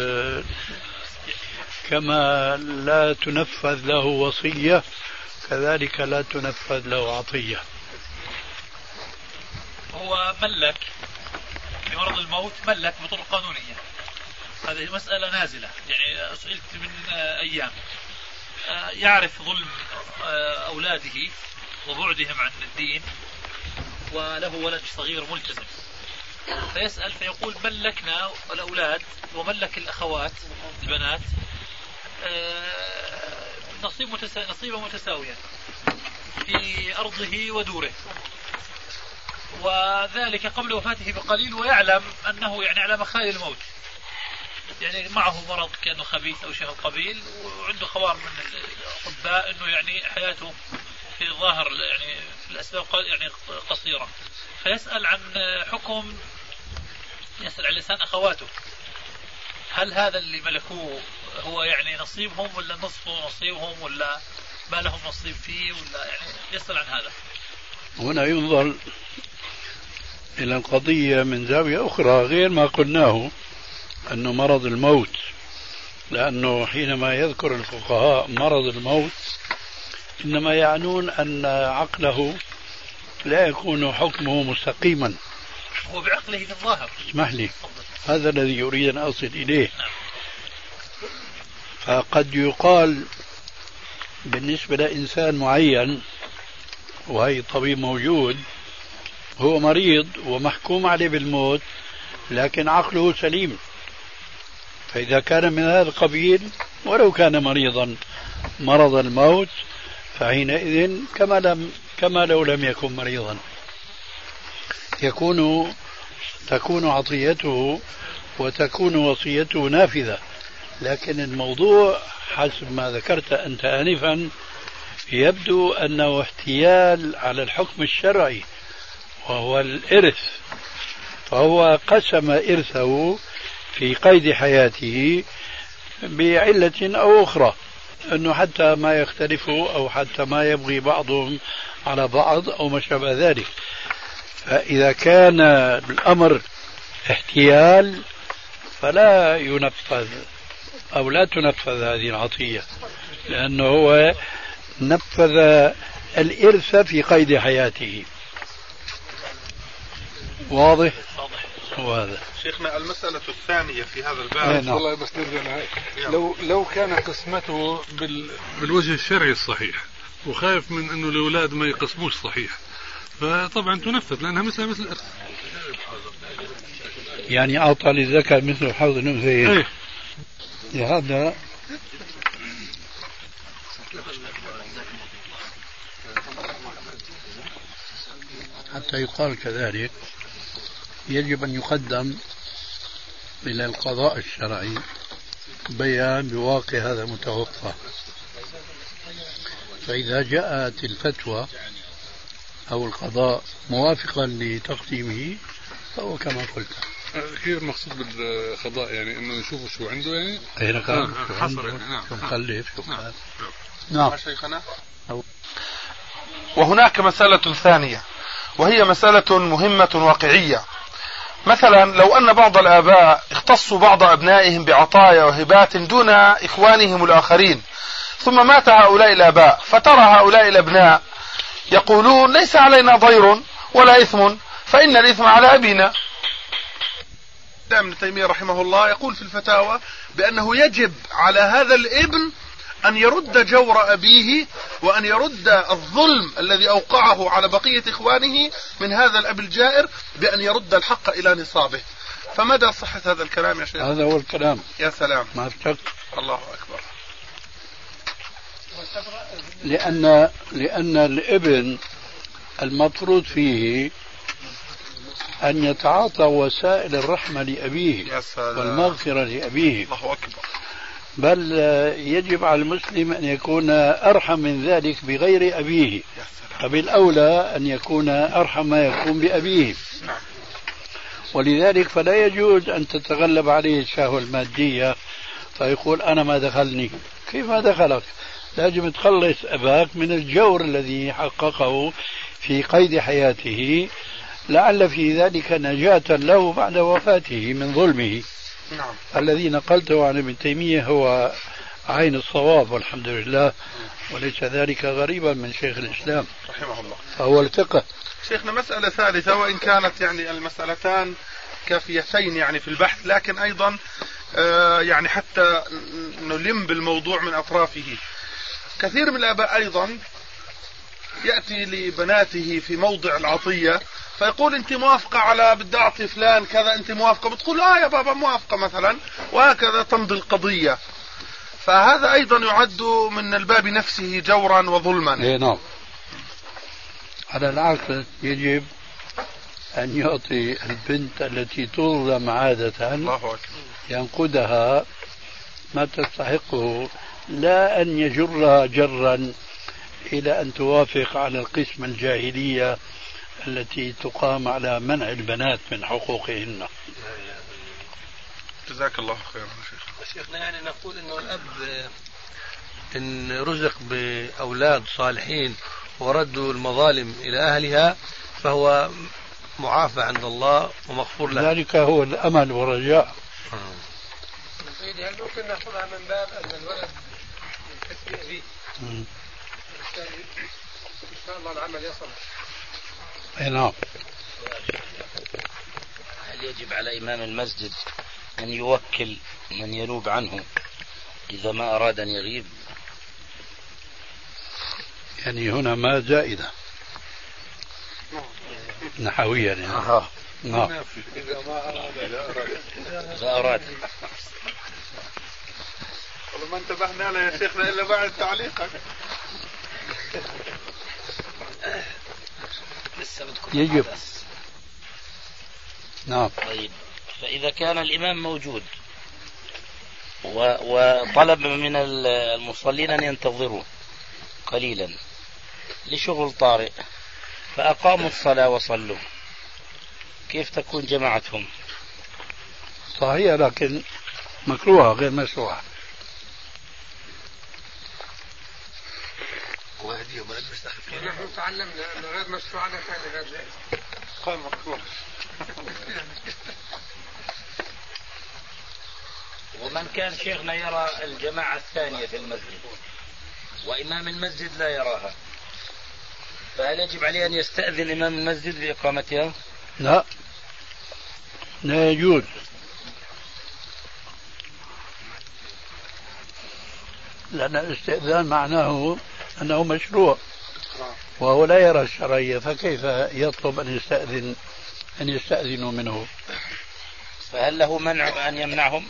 كما لا تنفذ له وصية كذلك لا تنفذ له عطية. هو ملك في مرض الموت، ملك بطرق قانونية، هذه مسألة نازلة، يعني سئلت من أيام، يعرف ظلم أولاده وبعدهم عن الدين وله ولد صغير ملتزم، فيسأل فيقول ملكنا الأولاد وملك الأخوات البنات نصيبا متساويا في أرضه ودوره، وذلك قبل وفاته بقليل، ويعلم أنه يعني على مخال الموت، يعني معه مرض كأنه خبيث أو شيء قبيل، وعنده خبر من الأطباء أنه يعني حياته في ظاهر يعني في الأسباب يعني قصيرة، فيسأل عن حكم، يسأل عن لسان أخواته، هل هذا اللي ملكوه هو يعني نصيبهم ولا نصف نصيبهم ولا ما لهم نصيب فيه، ولا يعني يسأل عن هذا. هنا ينظر إلى القضية من زاوية أخرى غير ما قلناه أنه مرض الموت، لأنه حينما يذكر الفقهاء مرض الموت إنما يعنون أن عقله لا يكون حكمه مستقيما، هو بعقله في الظاهر. اسمح لي، هذا الذي يريد أن أصل إليه. فقد يقال بالنسبة لإنسان معين، وهي طبيب موجود، هو مريض ومحكوم عليه بالموت لكن عقله سليم، فإذا كان من هذا القبيل ولو كان مريضا مرض الموت فحينئذ كما لو لم يكن مريضا تكون عطيته وتكون وصيته نافذة. لكن الموضوع حسب ما ذكرت أنت آنفا يبدو أنه احتيال على الحكم الشرعي وهو الإرث، فهو قسم إرثه في قيد حياته بعلة أو أخرى، أنه حتى ما يختلفوا أو حتى ما يبغي بعضهم على بعض أو ما شابه ذلك. فإذا كان الأمر احتيال فلا ينفذ أو لا تنفذ هذه العطية، لأنه هو نفذ الإرث في قيد حياته. واضح؟ وهذا شيخنا المسألة الثانية في هذا الباب. والله بس نرجع لو كان قسمته بالوجه الشرعي الصحيح وخايف من انه الاولاد ما يقسموش صحيح، فطبعا تنفذ لانها مثل الارث، يعني اعطى للذكر مثل حظ الانثيين. لهذا حتى يقال كذلك يجب أن يقدم إلى القضاء الشرعي بيان بواقع هذا المتوفى، فإذا جاءت الفتوى أو القضاء موافقا لتقديمه فهو كما قلت. كيف المقصود بالقضاء؟ يعني انه يشوفوا شو عنده، يعني هنا كان حصر يعني. شو مخلف شو نعم شيخنا. وهناك مسألة ثانية وهي مسألة مهمة واقعية. مثلا لو أن بعض الآباء اختصوا بعض أبنائهم بعطايا وهبات دون إخوانهم الآخرين، ثم مات هؤلاء الآباء، فترى هؤلاء الأبناء يقولون ليس علينا ضير ولا إثم فإن الإثم على أبينا. ابن تيمية رحمه الله يقول في الفتاوى بأنه يجب على هذا الابن أن يرد جور أبيه وأن يرد الظلم الذي أوقعه على بقية إخوانه من هذا الأب الجائر، بأن يرد الحق إلى نصابه. فمدى صحة هذا الكلام يا شيخ؟ هذا هو الكلام. يا سلام، ما افتك. الله أكبر. لأن الابن المفروض فيه أن يتعاطى وسائل الرحمة لأبيه والمغفرة لأبيه. الله أكبر. بل يجب على المسلم أن يكون أرحم من ذلك بغير أبيه، فبالأولى أن يكون أرحم ما يكون بأبيه. ولذلك فلا يجوز أن تتغلب عليه الشهوة المادية فيقول أنا ما دخلني. كيف ما دخلك؟ لازم تخلص أباك من الجور الذي حققه في قيد حياته، لعل في ذلك نجاة له بعد وفاته من ظلمه. نعم. الذي نقلته عن ابن تيمية هو عين الصواب والحمد لله، وليس ذلك غريبا من شيخ الإسلام رحمه الله. فهو الفقه. شيخنا مسألة ثالثة، وإن كانت يعني المسألتان كافيتين يعني في البحث، لكن أيضا يعني حتى نلم بالموضوع من أطرافه. كثير من الآباء أيضا يأتي لبناته في موضع العطية فيقول أنت موافقة على بدي أعطي فلان كذا، أنت موافقة، بتقول يا بابا موافقة مثلا، وهكذا تمضي القضية. فهذا أيضا يعد من الباب نفسه جورا وظلما. إيه نعم. على العكس يجب أن يعطي البنت التي تظلم عادة ينقدها ما تستحقه، لا أن يجرها جرا إلى أن توافق على القسم الجاهلية التي تقام على منع البنات من حقوقهن. جزاك الله خيرا شيخنا. يعني نقول أنه الأب إن رزق بأولاد صالحين وردوا المظالم إلى أهلها فهو معافى عند الله ومغفور له. ذلك هو الأمل والرجاء. سيدي هل ممكن نأخذها من باب أن الولد يكفي أبيه؟ إن شاء الله العمل يصل. أي نعم. هل يجب على إمام المسجد أن يوكل من ينوب عنه إذا ما أراد أن يغيب؟ يعني هنا ما زائدة نحويا يعني. نعم. إذا أراد. والله ما انتبهنا له يا شيخنا إلا بعد تعليقك. يجب. نعم. طيب، فإذا كان الإمام موجود وطلب من المصلين أن ينتظروا قليلا لشغل طارئ فأقاموا الصلاة وصلوا، كيف تكون جماعتهم؟ صحيح، لكن مكروهة غير مشروعة. نحن تعلمنا أن غير مشروعة كان غير جائز. قال مكروه. ومن كان شيخنا يرى الجماعة الثانية في المسجد وإمام المسجد لا يراها، فهل يجب عليه أن يستأذن إمام المسجد بإقامتها؟ لا، لا يجوز. لأن الاستئذان معناه أنه مشروع وهو لا يرى الشرعية، فكيف يطلب أن يستأذنوا منه؟ فهل له منع أن يمنعهم؟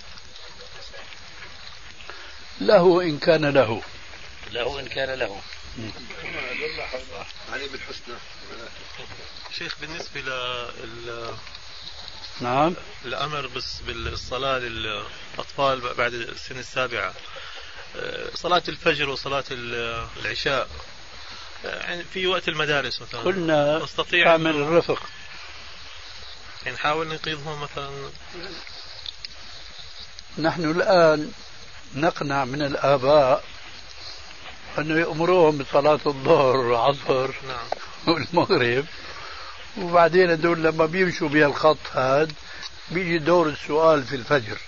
له إن كان له. له إن كان له. عليه بالحسنى. شيخ بالنسبة نعم الأمر بس بالصلاة للأطفال بعد السن السابعة، صلاة الفجر وصلاة العشاء يعني في وقت المدارس مثلا قلنا نستطيع تعمل الرفق، يعني نحاول ننقذهم مثلا. نحن الآن نقنع من الآباء أنه يأمروهم بصلاة الظهر والعصر والمغرب، وبعدين هدول لما بيمشوا بهالخط هذا بيجي دور السؤال في الفجر.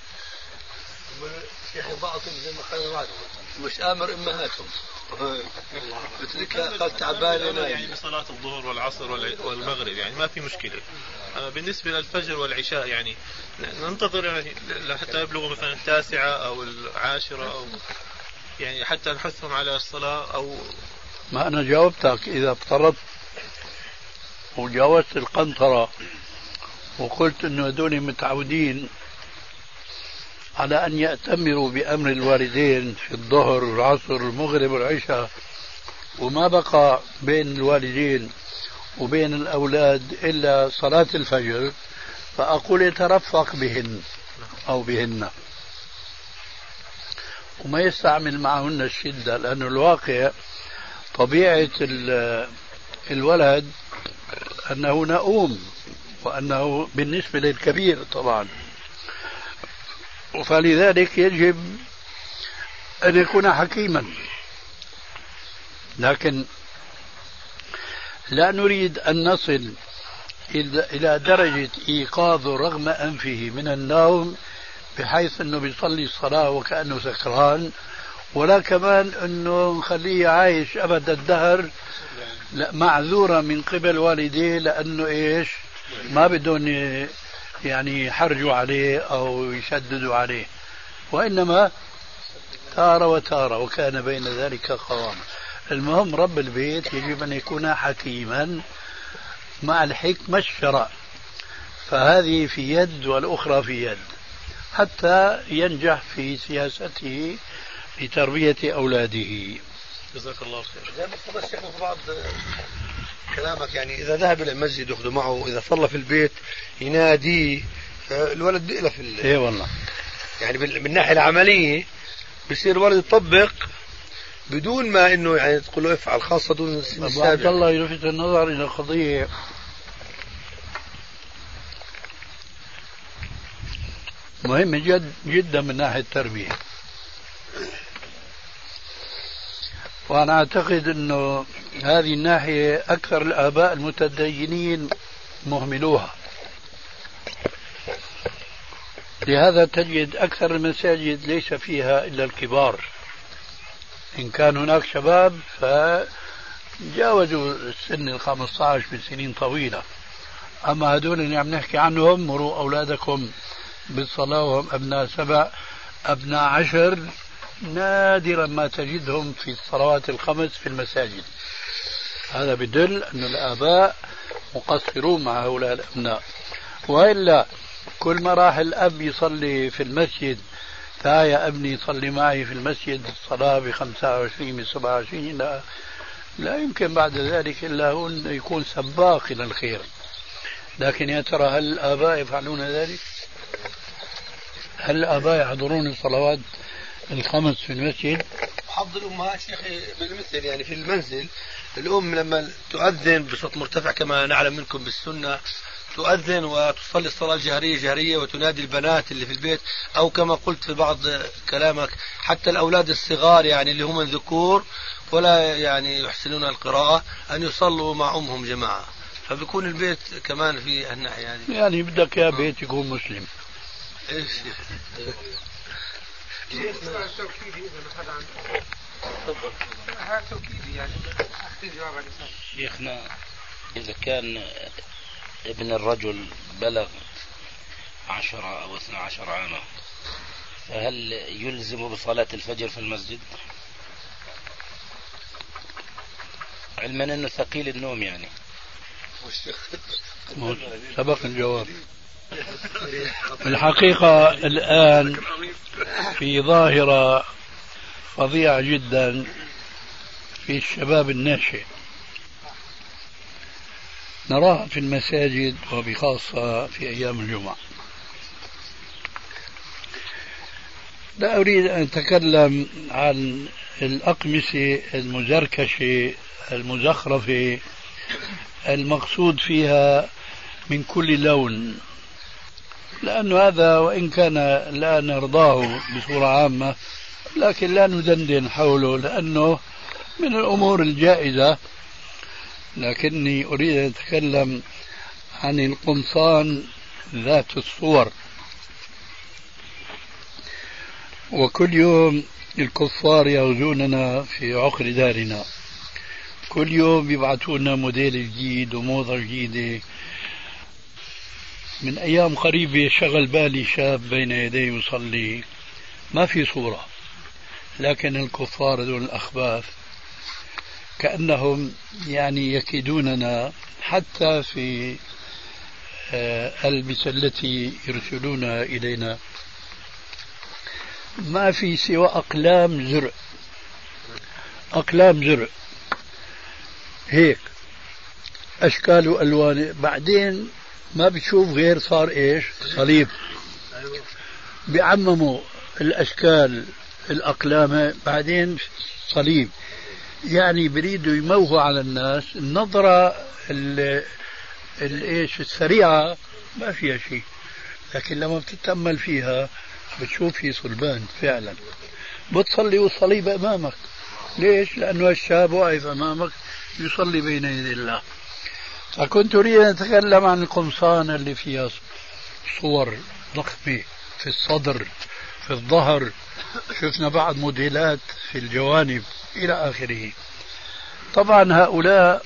يا بعضهم زي ما قال بعضهم مش آمر أمهاتهم بتركها قال تعبان يعني بصلاة الظهر والعصر والمغرب يعني ما في مشكلة. بالنسبة للفجر والعشاء يعني ننتظر يعني حتى يبلغوا مثلا 9 أو 10 أو يعني حتى نحثهم على الصلاة. أو ما أنا جاوبتك إذا افترضت وجاوزت القنطرة وقلت إنه هذول متعودين على أن يأتمروا بأمر الوالدين في الظهر والعصر والمغرب والعشاء، وما بقى بين الوالدين وبين الأولاد إلا صلاة الفجر، فأقول يترفق بهن أو بهن وما يستعمل معهن الشدة، لأن الواقع طبيعة الولد أنه نؤوم، وأنه بالنسبة للكبير طبعا، فلذلك يجب أن يكون حكيما لكن لا نريد أن نصل إلى درجة إيقاظه رغم أنفه من النوم بحيث أنه بيصلي الصلاة وكأنه سكران، ولا كمان أنه نخليه عايش أبد الدهر لا معذورة من قبل والديه لأنه إيش ما بدهم يعني يحرجوا عليه أو يشددوا عليه، وإنما تارة وتارة وكان بين ذلك قوام. المهم رب البيت يجب أن يكون حكيما مع الحكمة الشرع، فهذه في يد والأخرى في يد حتى ينجح في سياسته لتربية أولاده. جزاك الله خير. زي ما تفضل الشيخ في بعض كلامك، يعني إذا ذهب إلى المسجد يأخذ معه، إذا صلى في البيت يناديه، الولد بيألف إيه والله، يعني من الناحية العملية بصير الولد يطبق بدون ما إنه يعني تقول له افعل، خاصة دون السن السابع. عبد الله يلفت النظر إلى قضية مهمة جدا من ناحية التربية، وأنا أعتقد أنه هذه الناحية أكثر الآباء المتدينين مهملوها. لهذا تجد أكثر المساجد ليس فيها إلا الكبار، إن كان هناك شباب فجاوزوا السن 15 بسنين طويلة، أما هدول اللي عم نحكي عنهم مروا أولادكم بالصلاة وهم أبناء 7 أبناء 10 نادرا ما تجدهم في الصلوات الخمس في المساجد. هذا بدل أن الآباء مقصرون مع هؤلاء الأبناء، وإلا كل ما راح الأب يصلي في المسجد تعال يا ابني صلي معي في المسجد الصلاة ب25 ب27، لا يمكن بعد ذلك إلا هو يكون سباق إلى الخير. لكن يا ترى هل الآباء يفعلون ذلك؟ هل الآباء يحضرون الصلوات الخمس في المسجد؟ حظ الأمهات شيخي بالمثل، يعني في المنزل الأم لما تؤذن بصوت مرتفع كما نعلم منكم بالسنة، تؤذن وتصلي الصلاة الجهرية وتنادي البنات اللي في البيت، أو كما قلت في بعض كلامك حتى الأولاد الصغار يعني اللي هم الذكور ولا يعني يحسنون القراءة أن يصلوا مع أمهم جماعة، فبيكون البيت كمان في الناحية يعني بدك يا بيت يكون مسلم. إيش شيخنا، إذا كان ابن الرجل بلغ 10 أو 12 عاما فهل يلزم بصلاة الفجر في المسجد؟ علما أنه ثقيل النوم يعني. سبق الجواب. الحقيقة الآن في ظاهرة فظيعة جدا في الشباب الناشئ نراها في المساجد وبخاصة في أيام الجمعة. لا أريد أن أتكلم عن الأقمصة المزركشة المزخرفة المقصود فيها من كل لون، لأن هذا وإن كان لا نرضاه بصورة عامة لكن لا ندندن حوله لأنه من الأمور الجائزة. لكني أريد أن أتكلم عن القمصان ذات الصور. وكل يوم الكفار يغزوننا في عقر دارنا، كل يوم يبعثونا موديل جديد وموضة جديدة. من أيام قريبة شغل بالي شاب بين يدي يصلي ما في صورة، لكن الكفار دون الأخباث كأنهم يعني يكيدوننا حتى في الألبسة التي يرسلونها إلينا. ما في سوى أقلام زرع، أقلام زرع هيك أشكال وألوان. بعدين ما بتشوف غير صار إيش صليب، بيعمموا الأشكال الأقلام بعدين صليب. يعني بريدوا يموهوا على الناس النظرة الإيش السريعة ما فيها شيء، لكن لما بتتأمل فيها بتشوف في صلبان فعلا. بتصلي والصليب أمامك ليش؟ لأنه الشاب واقف أمامك يصلي بين يدي الله. فكنت أريد أن أتكلم عن القمصان اللي فيها صور ضخمة في الصدر، في الظهر، شفنا بعض موديلات في الجوانب إلى آخره. طبعا هؤلاء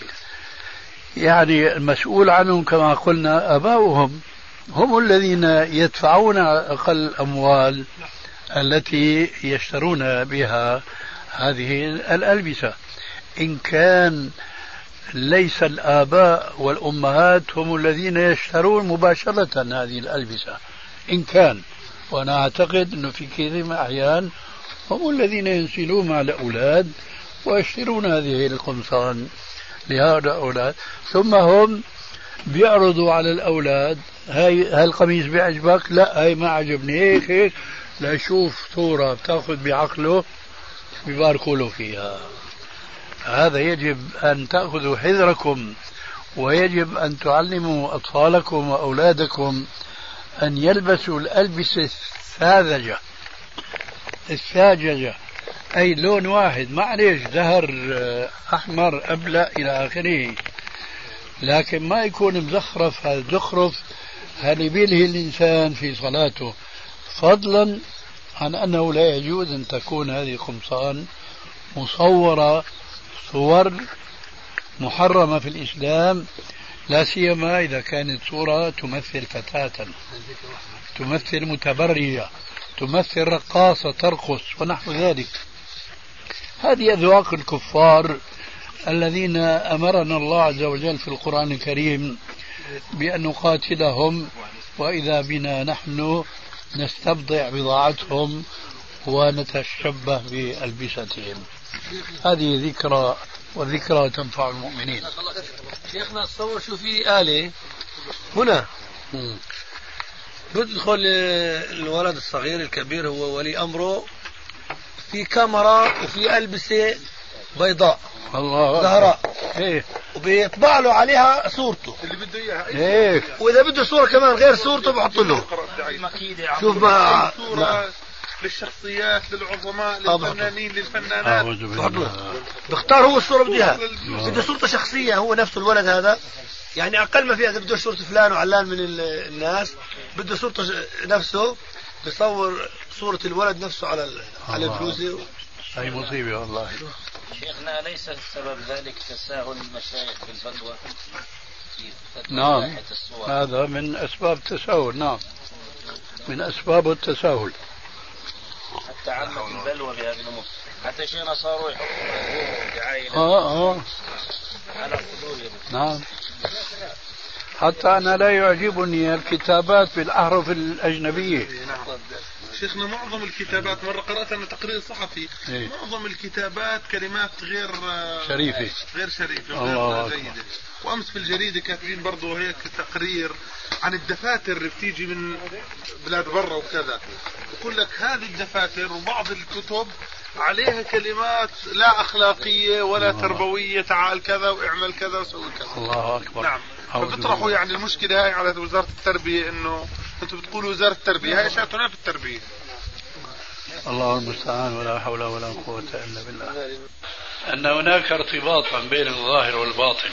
يعني المسؤول عنهم كما قلنا آباؤهم، هم الذين يدفعون أقل الأموال التي يشترون بها هذه الألبسة. إن كان ليس الآباء والأمهات هم الذين يشترون مباشرة هذه الألبسة، إن كان، وأنا أعتقد أنه في كثير من الأحيان هم الذين ينزلون مع الأولاد ويشترون هذه القمصان لهؤلاء الأولاد، ثم هم بيعرضوا على الأولاد هاي القميص بيعجبك؟ لا هاي ما عجبني، هيك لا يشوف صورة بتاخذ بعقله بيباركوا له فيها. هذا يجب أن تأخذوا حذركم، ويجب أن تعلموا أطفالكم وأولادكم أن يلبسوا الألبسة الساذجة، أي لون واحد، معليش زهر أحمر أبلة إلى آخره، لكن ما يكون مزخرف. هذا زخرف هل يبيله الإنسان في صلاته، فضلا عن أنه لا يجوز أن تكون هذه القمصان مصورة صور محرمة في الإسلام، لا سيما إذا كانت صورة تمثل فتاة، تمثل متبرجة، تمثل رقاصة ترقص ونحو ذلك. هذه أذواق الكفار الذين أمرنا الله عز وجل في القرآن الكريم بأن نقاتلهم، وإذا بنا نحن نستبضع بضاعتهم ونتشبه بألبستهم. هذه ذكرى، والذكرى تنفع المؤمنين. شيخنا تصور شو في آلة هنا بدخل الولد الصغير الكبير هو ولي أمره في كاميرا وفي ألبسة بيضاء الله زهراء، إيه، وبيطبع له عليها صورته اللي بده اياها، إيه، واذا بده صوره كمان غير صورته بحط له. شوف ما صورة للشخصيات، للعظماء، للفنانين، للفنانات، بختار هو الصوره بدها، بده صورته شخصيه هو نفسه الولد هذا، يعني اقل ما فيها اذا بده صوره فلان وعلان من الناس بده صورته نفسه، بصور صوره الولد نفسه على البلوزه. هي مصيبه والله. شيخنا أليس السبب ذلك تساهل المشايخ في الفتوى؟ نعم، هذا من أسباب التساهل، نعم، من أسباب التساهل. حتى عمت البلوى بهذه الأمور، حتى شيخنا صاروا يحطوا دعاية على صدورهم. نعم، حتى أنا لا يعجبني الكتابات بالأحرف الأجنبية. شيخنا معظم الكتابات، مرة قرأت أنا تقرير صحفي، معظم الكتابات كلمات غير شريفة، وغير جيدة. وأمس في الجريدة كاتبين برضو هيك تقرير عن الدفاتر اللي بتيجي من بلاد برا وكذا، يقول لك هذه الدفاتر وبعض الكتب عليها كلمات لا أخلاقية ولا تربوية، تعال كذا واعمل كذا وسوي كذا. الله أكبر. نعم، فبيطرحوا يعني المشكلة هاي على وزارة التربية، إنه أنتم بتقولوا وزارة التربية، هاي أشياء في التربية. الله المستعان، ولا حول ولا قوة إلا بالله. أن هناك ارتباطا بين الظاهر والباطن،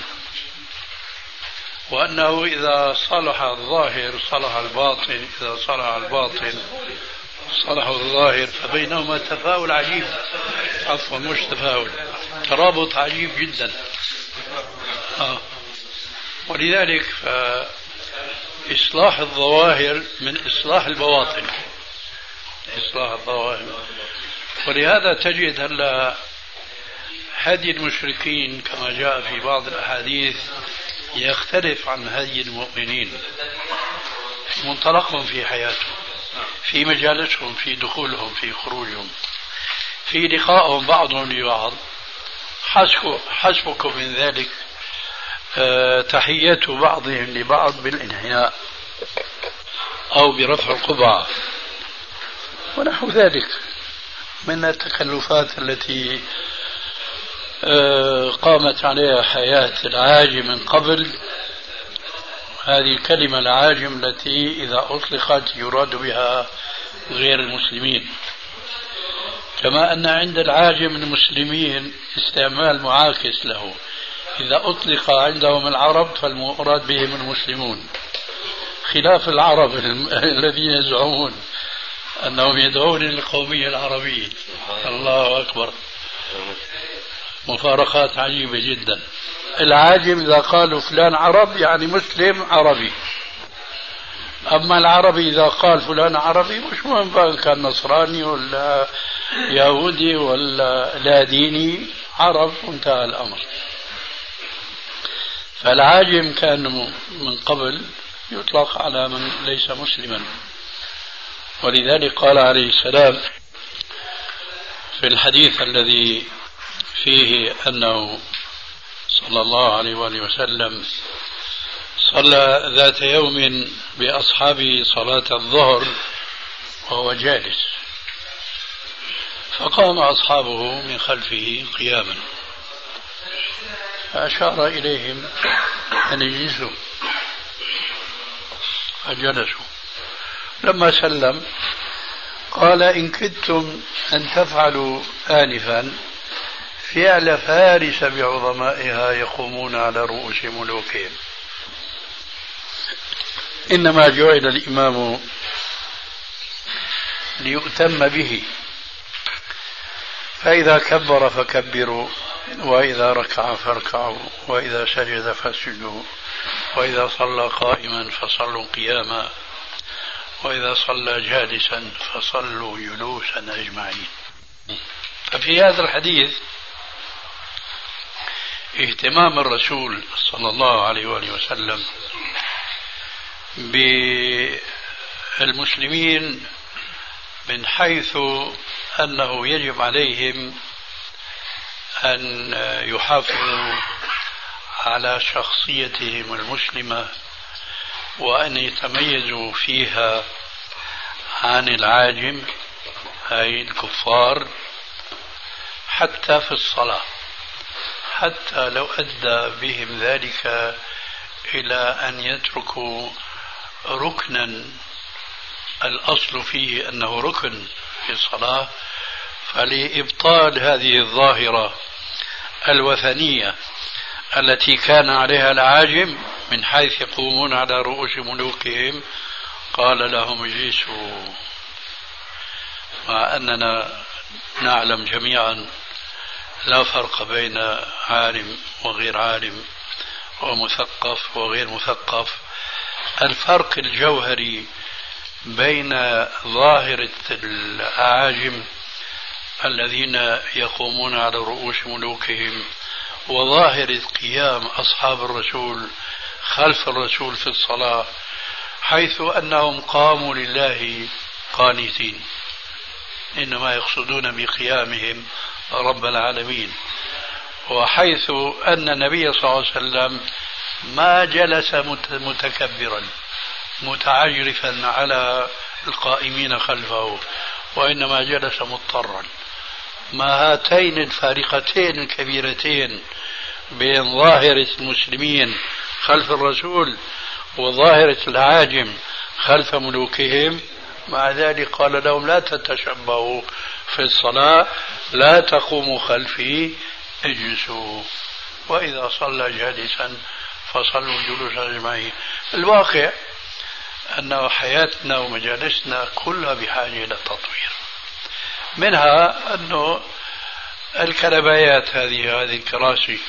وأنه إذا صلح الظاهر صلح الباطن، إذا صلح الباطن صلح الظاهر، فبينهما تفاؤل عجيب، عفوا مش تفاؤل، ترابط عجيب جدا. ولذلك إصلاح الظواهر من إصلاح البواطن، إصلاح الظواهر. ولهذا تجد هلا هدي المشركين كما جاء في بعض الأحاديث يختلف عن هدي المؤمنين في منطلقهم في حياتهم، في مجالسهم، في دخولهم، في خروجهم، في لقائهم بعضهم لبعض. حسبكم من ذلك تحية بعضهم لبعض بالانحناء أو برفع القبعة ونحو ذلك من التكلفات التي قامت عليها حياة العاجم من قبل. هذه الكلمة العاجم التي إذا أطلقت يراد بها غير المسلمين، كما أن عند العاجم المسلمين استعمال معاكس له، إذا أطلق عندهم العرب فالمراد بهم المسلمون، خلاف العرب الذين يزعمون أنهم يدعون للقومية العربية. الله أكبر، مفارقات عجيبة جدا. العاجم إذا قالوا فلان عرب يعني مسلم عربي، أما العربي إذا قال فلان عربي مش مهم بقى كان نصراني ولا يهودي ولا لا ديني، عرب وانتهى الأمر. فالعاجم كان من قبل يطلق على من ليس مسلما، ولذلك قال عليه السلام في الحديث الذي فيه أنه صلى الله عليه وآله وسلم صلى ذات يوم بأصحابه صلاة الظهر وهو جالس، فقام أصحابه من خلفه قياما فأشار إليهم أن يجلسوا فجلسوا. لما سلم قال: إن كدتم أن تفعلوا آنفا فعل فارس بعظمائها يقومون على رؤوس ملوكهم، إنما جعل الإمام ليؤتم به، فإذا كبر فكبروا، وإذا ركع فاركعوا، وإذا سجد فاسجدوا، وإذا صلى قائما فصلوا قياما، وإذا صلى جالسا فصلوا جلوسا أجمعين. ففي هذا الحديث اهتمام الرسول صلى الله عليه وآله وسلم بالمسلمين من حيث أنه يجب عليهم أن يحافظوا على شخصيتهم المسلمة وأن يتميزوا فيها عن العاجم أي الكفار، حتى في الصلاة، حتى لو أدى بهم ذلك إلى أن يتركوا ركنا الأصل فيه أنه ركن في الصلاة، فلإبطال هذه الظاهرة الوثنية التي كان عليها العاجم من حيث يقومون على رؤوس ملوكهم قال لهم اجلسوا. مع أننا نعلم جميعا لا فرق بين عالم وغير عالم ومثقف وغير مثقف. الفرق الجوهري بين ظاهرة الأعاجم الذين يقومون على رؤوس ملوكهم وظاهرة قيام أصحاب الرسول خلف الرسول في الصلاة، حيث أنهم قاموا لله قانتين، إنما يقصدون بقيامهم رب العالمين، وحيث أن النبي صلى الله عليه وسلم ما جلس متكبرا متعجرفا على القائمين خلفه، وإنما جلس مضطرا. ما هاتين الفارقتين الكبيرتين بين ظاهرة المسلمين خلف الرسول وظاهرة العاجم خلف ملوكهم، مع ذلك قال لهم لا تتشبهوا في الصلاة، لا تقوموا خلفي، اجلسوا، وإذا صلى جالسا فصلوا جلوسا أجمعين. الواقع أن حياتنا ومجالسنا كلها بحاجة إلى تطوير، منها أنه الكربايات هذه الكراسي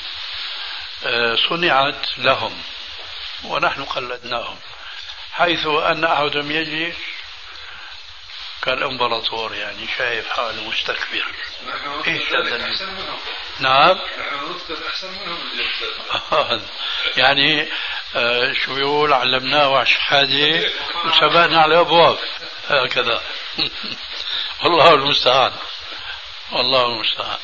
صنعت لهم ونحن قلدناهم، حيث أن أحدهم يجلس كالإمبراطور، يعني شايف حاله مستكبر. إيش هذا؟ نعم، أحسن منهم يعني شو يقول علمناه وعش حادي وسبقنا على أبواب هكذا. والله المستعان، والله المستعان.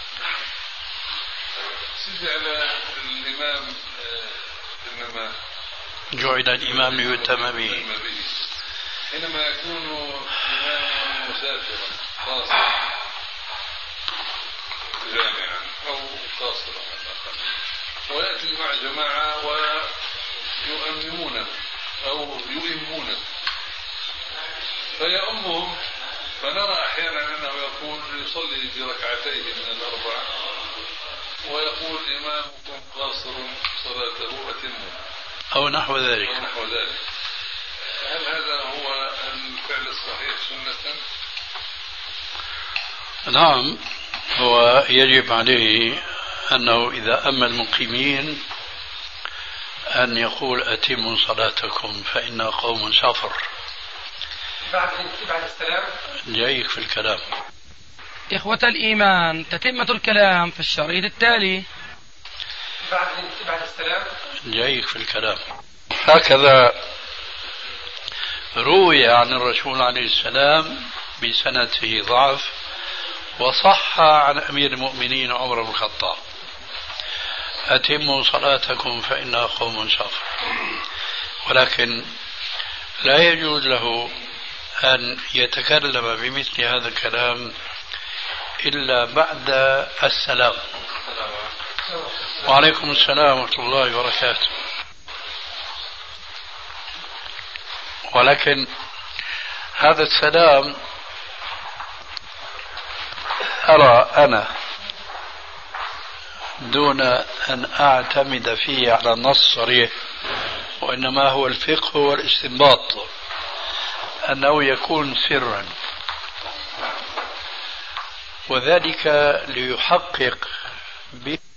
سيدي على الإمام، إنما جعل الإمام ليؤتم به، حينما يكون إماما مسافرا قاصرا جامعا أو قاصرا ويأتي مع جماعة ويؤممونه أو يؤمونه فيأمهم فنرى أحيانا أنه يقول يصلي بركعتين من الأربع ويقول إمامكم قاصر صلاته أتمه أو نحو ذلك. هل هذا هو الفعل الصحيح سنة؟ نعم، هو يجب عليه أنه إذا أما المقيمين أن يقول أتموا صلاتكم فإن قوم سافر. بعد السلام جايك في الكلام. إخوة الإيمان، تتمة الكلام في الشريط التالي. بعد السلام جايك في الكلام. هكذا روي عن الرسول عليه السلام بسنته ضعف، وصح عن أمير المؤمنين عمر بن الخطاب: أتموا صلاتكم فإنها قوم سافر. ولكن لا يجوز له أن يتكلم بمثل هذا الكلام إلا بعد السلام. وعليكم السلام ورحمة الله وبركاته. ولكن هذا السلام أرى أنا دون أن أعتمد فيه على نص صريح، وإنما هو الفقه والاستنباط، أنه يكون سرا، وذلك ليحقق به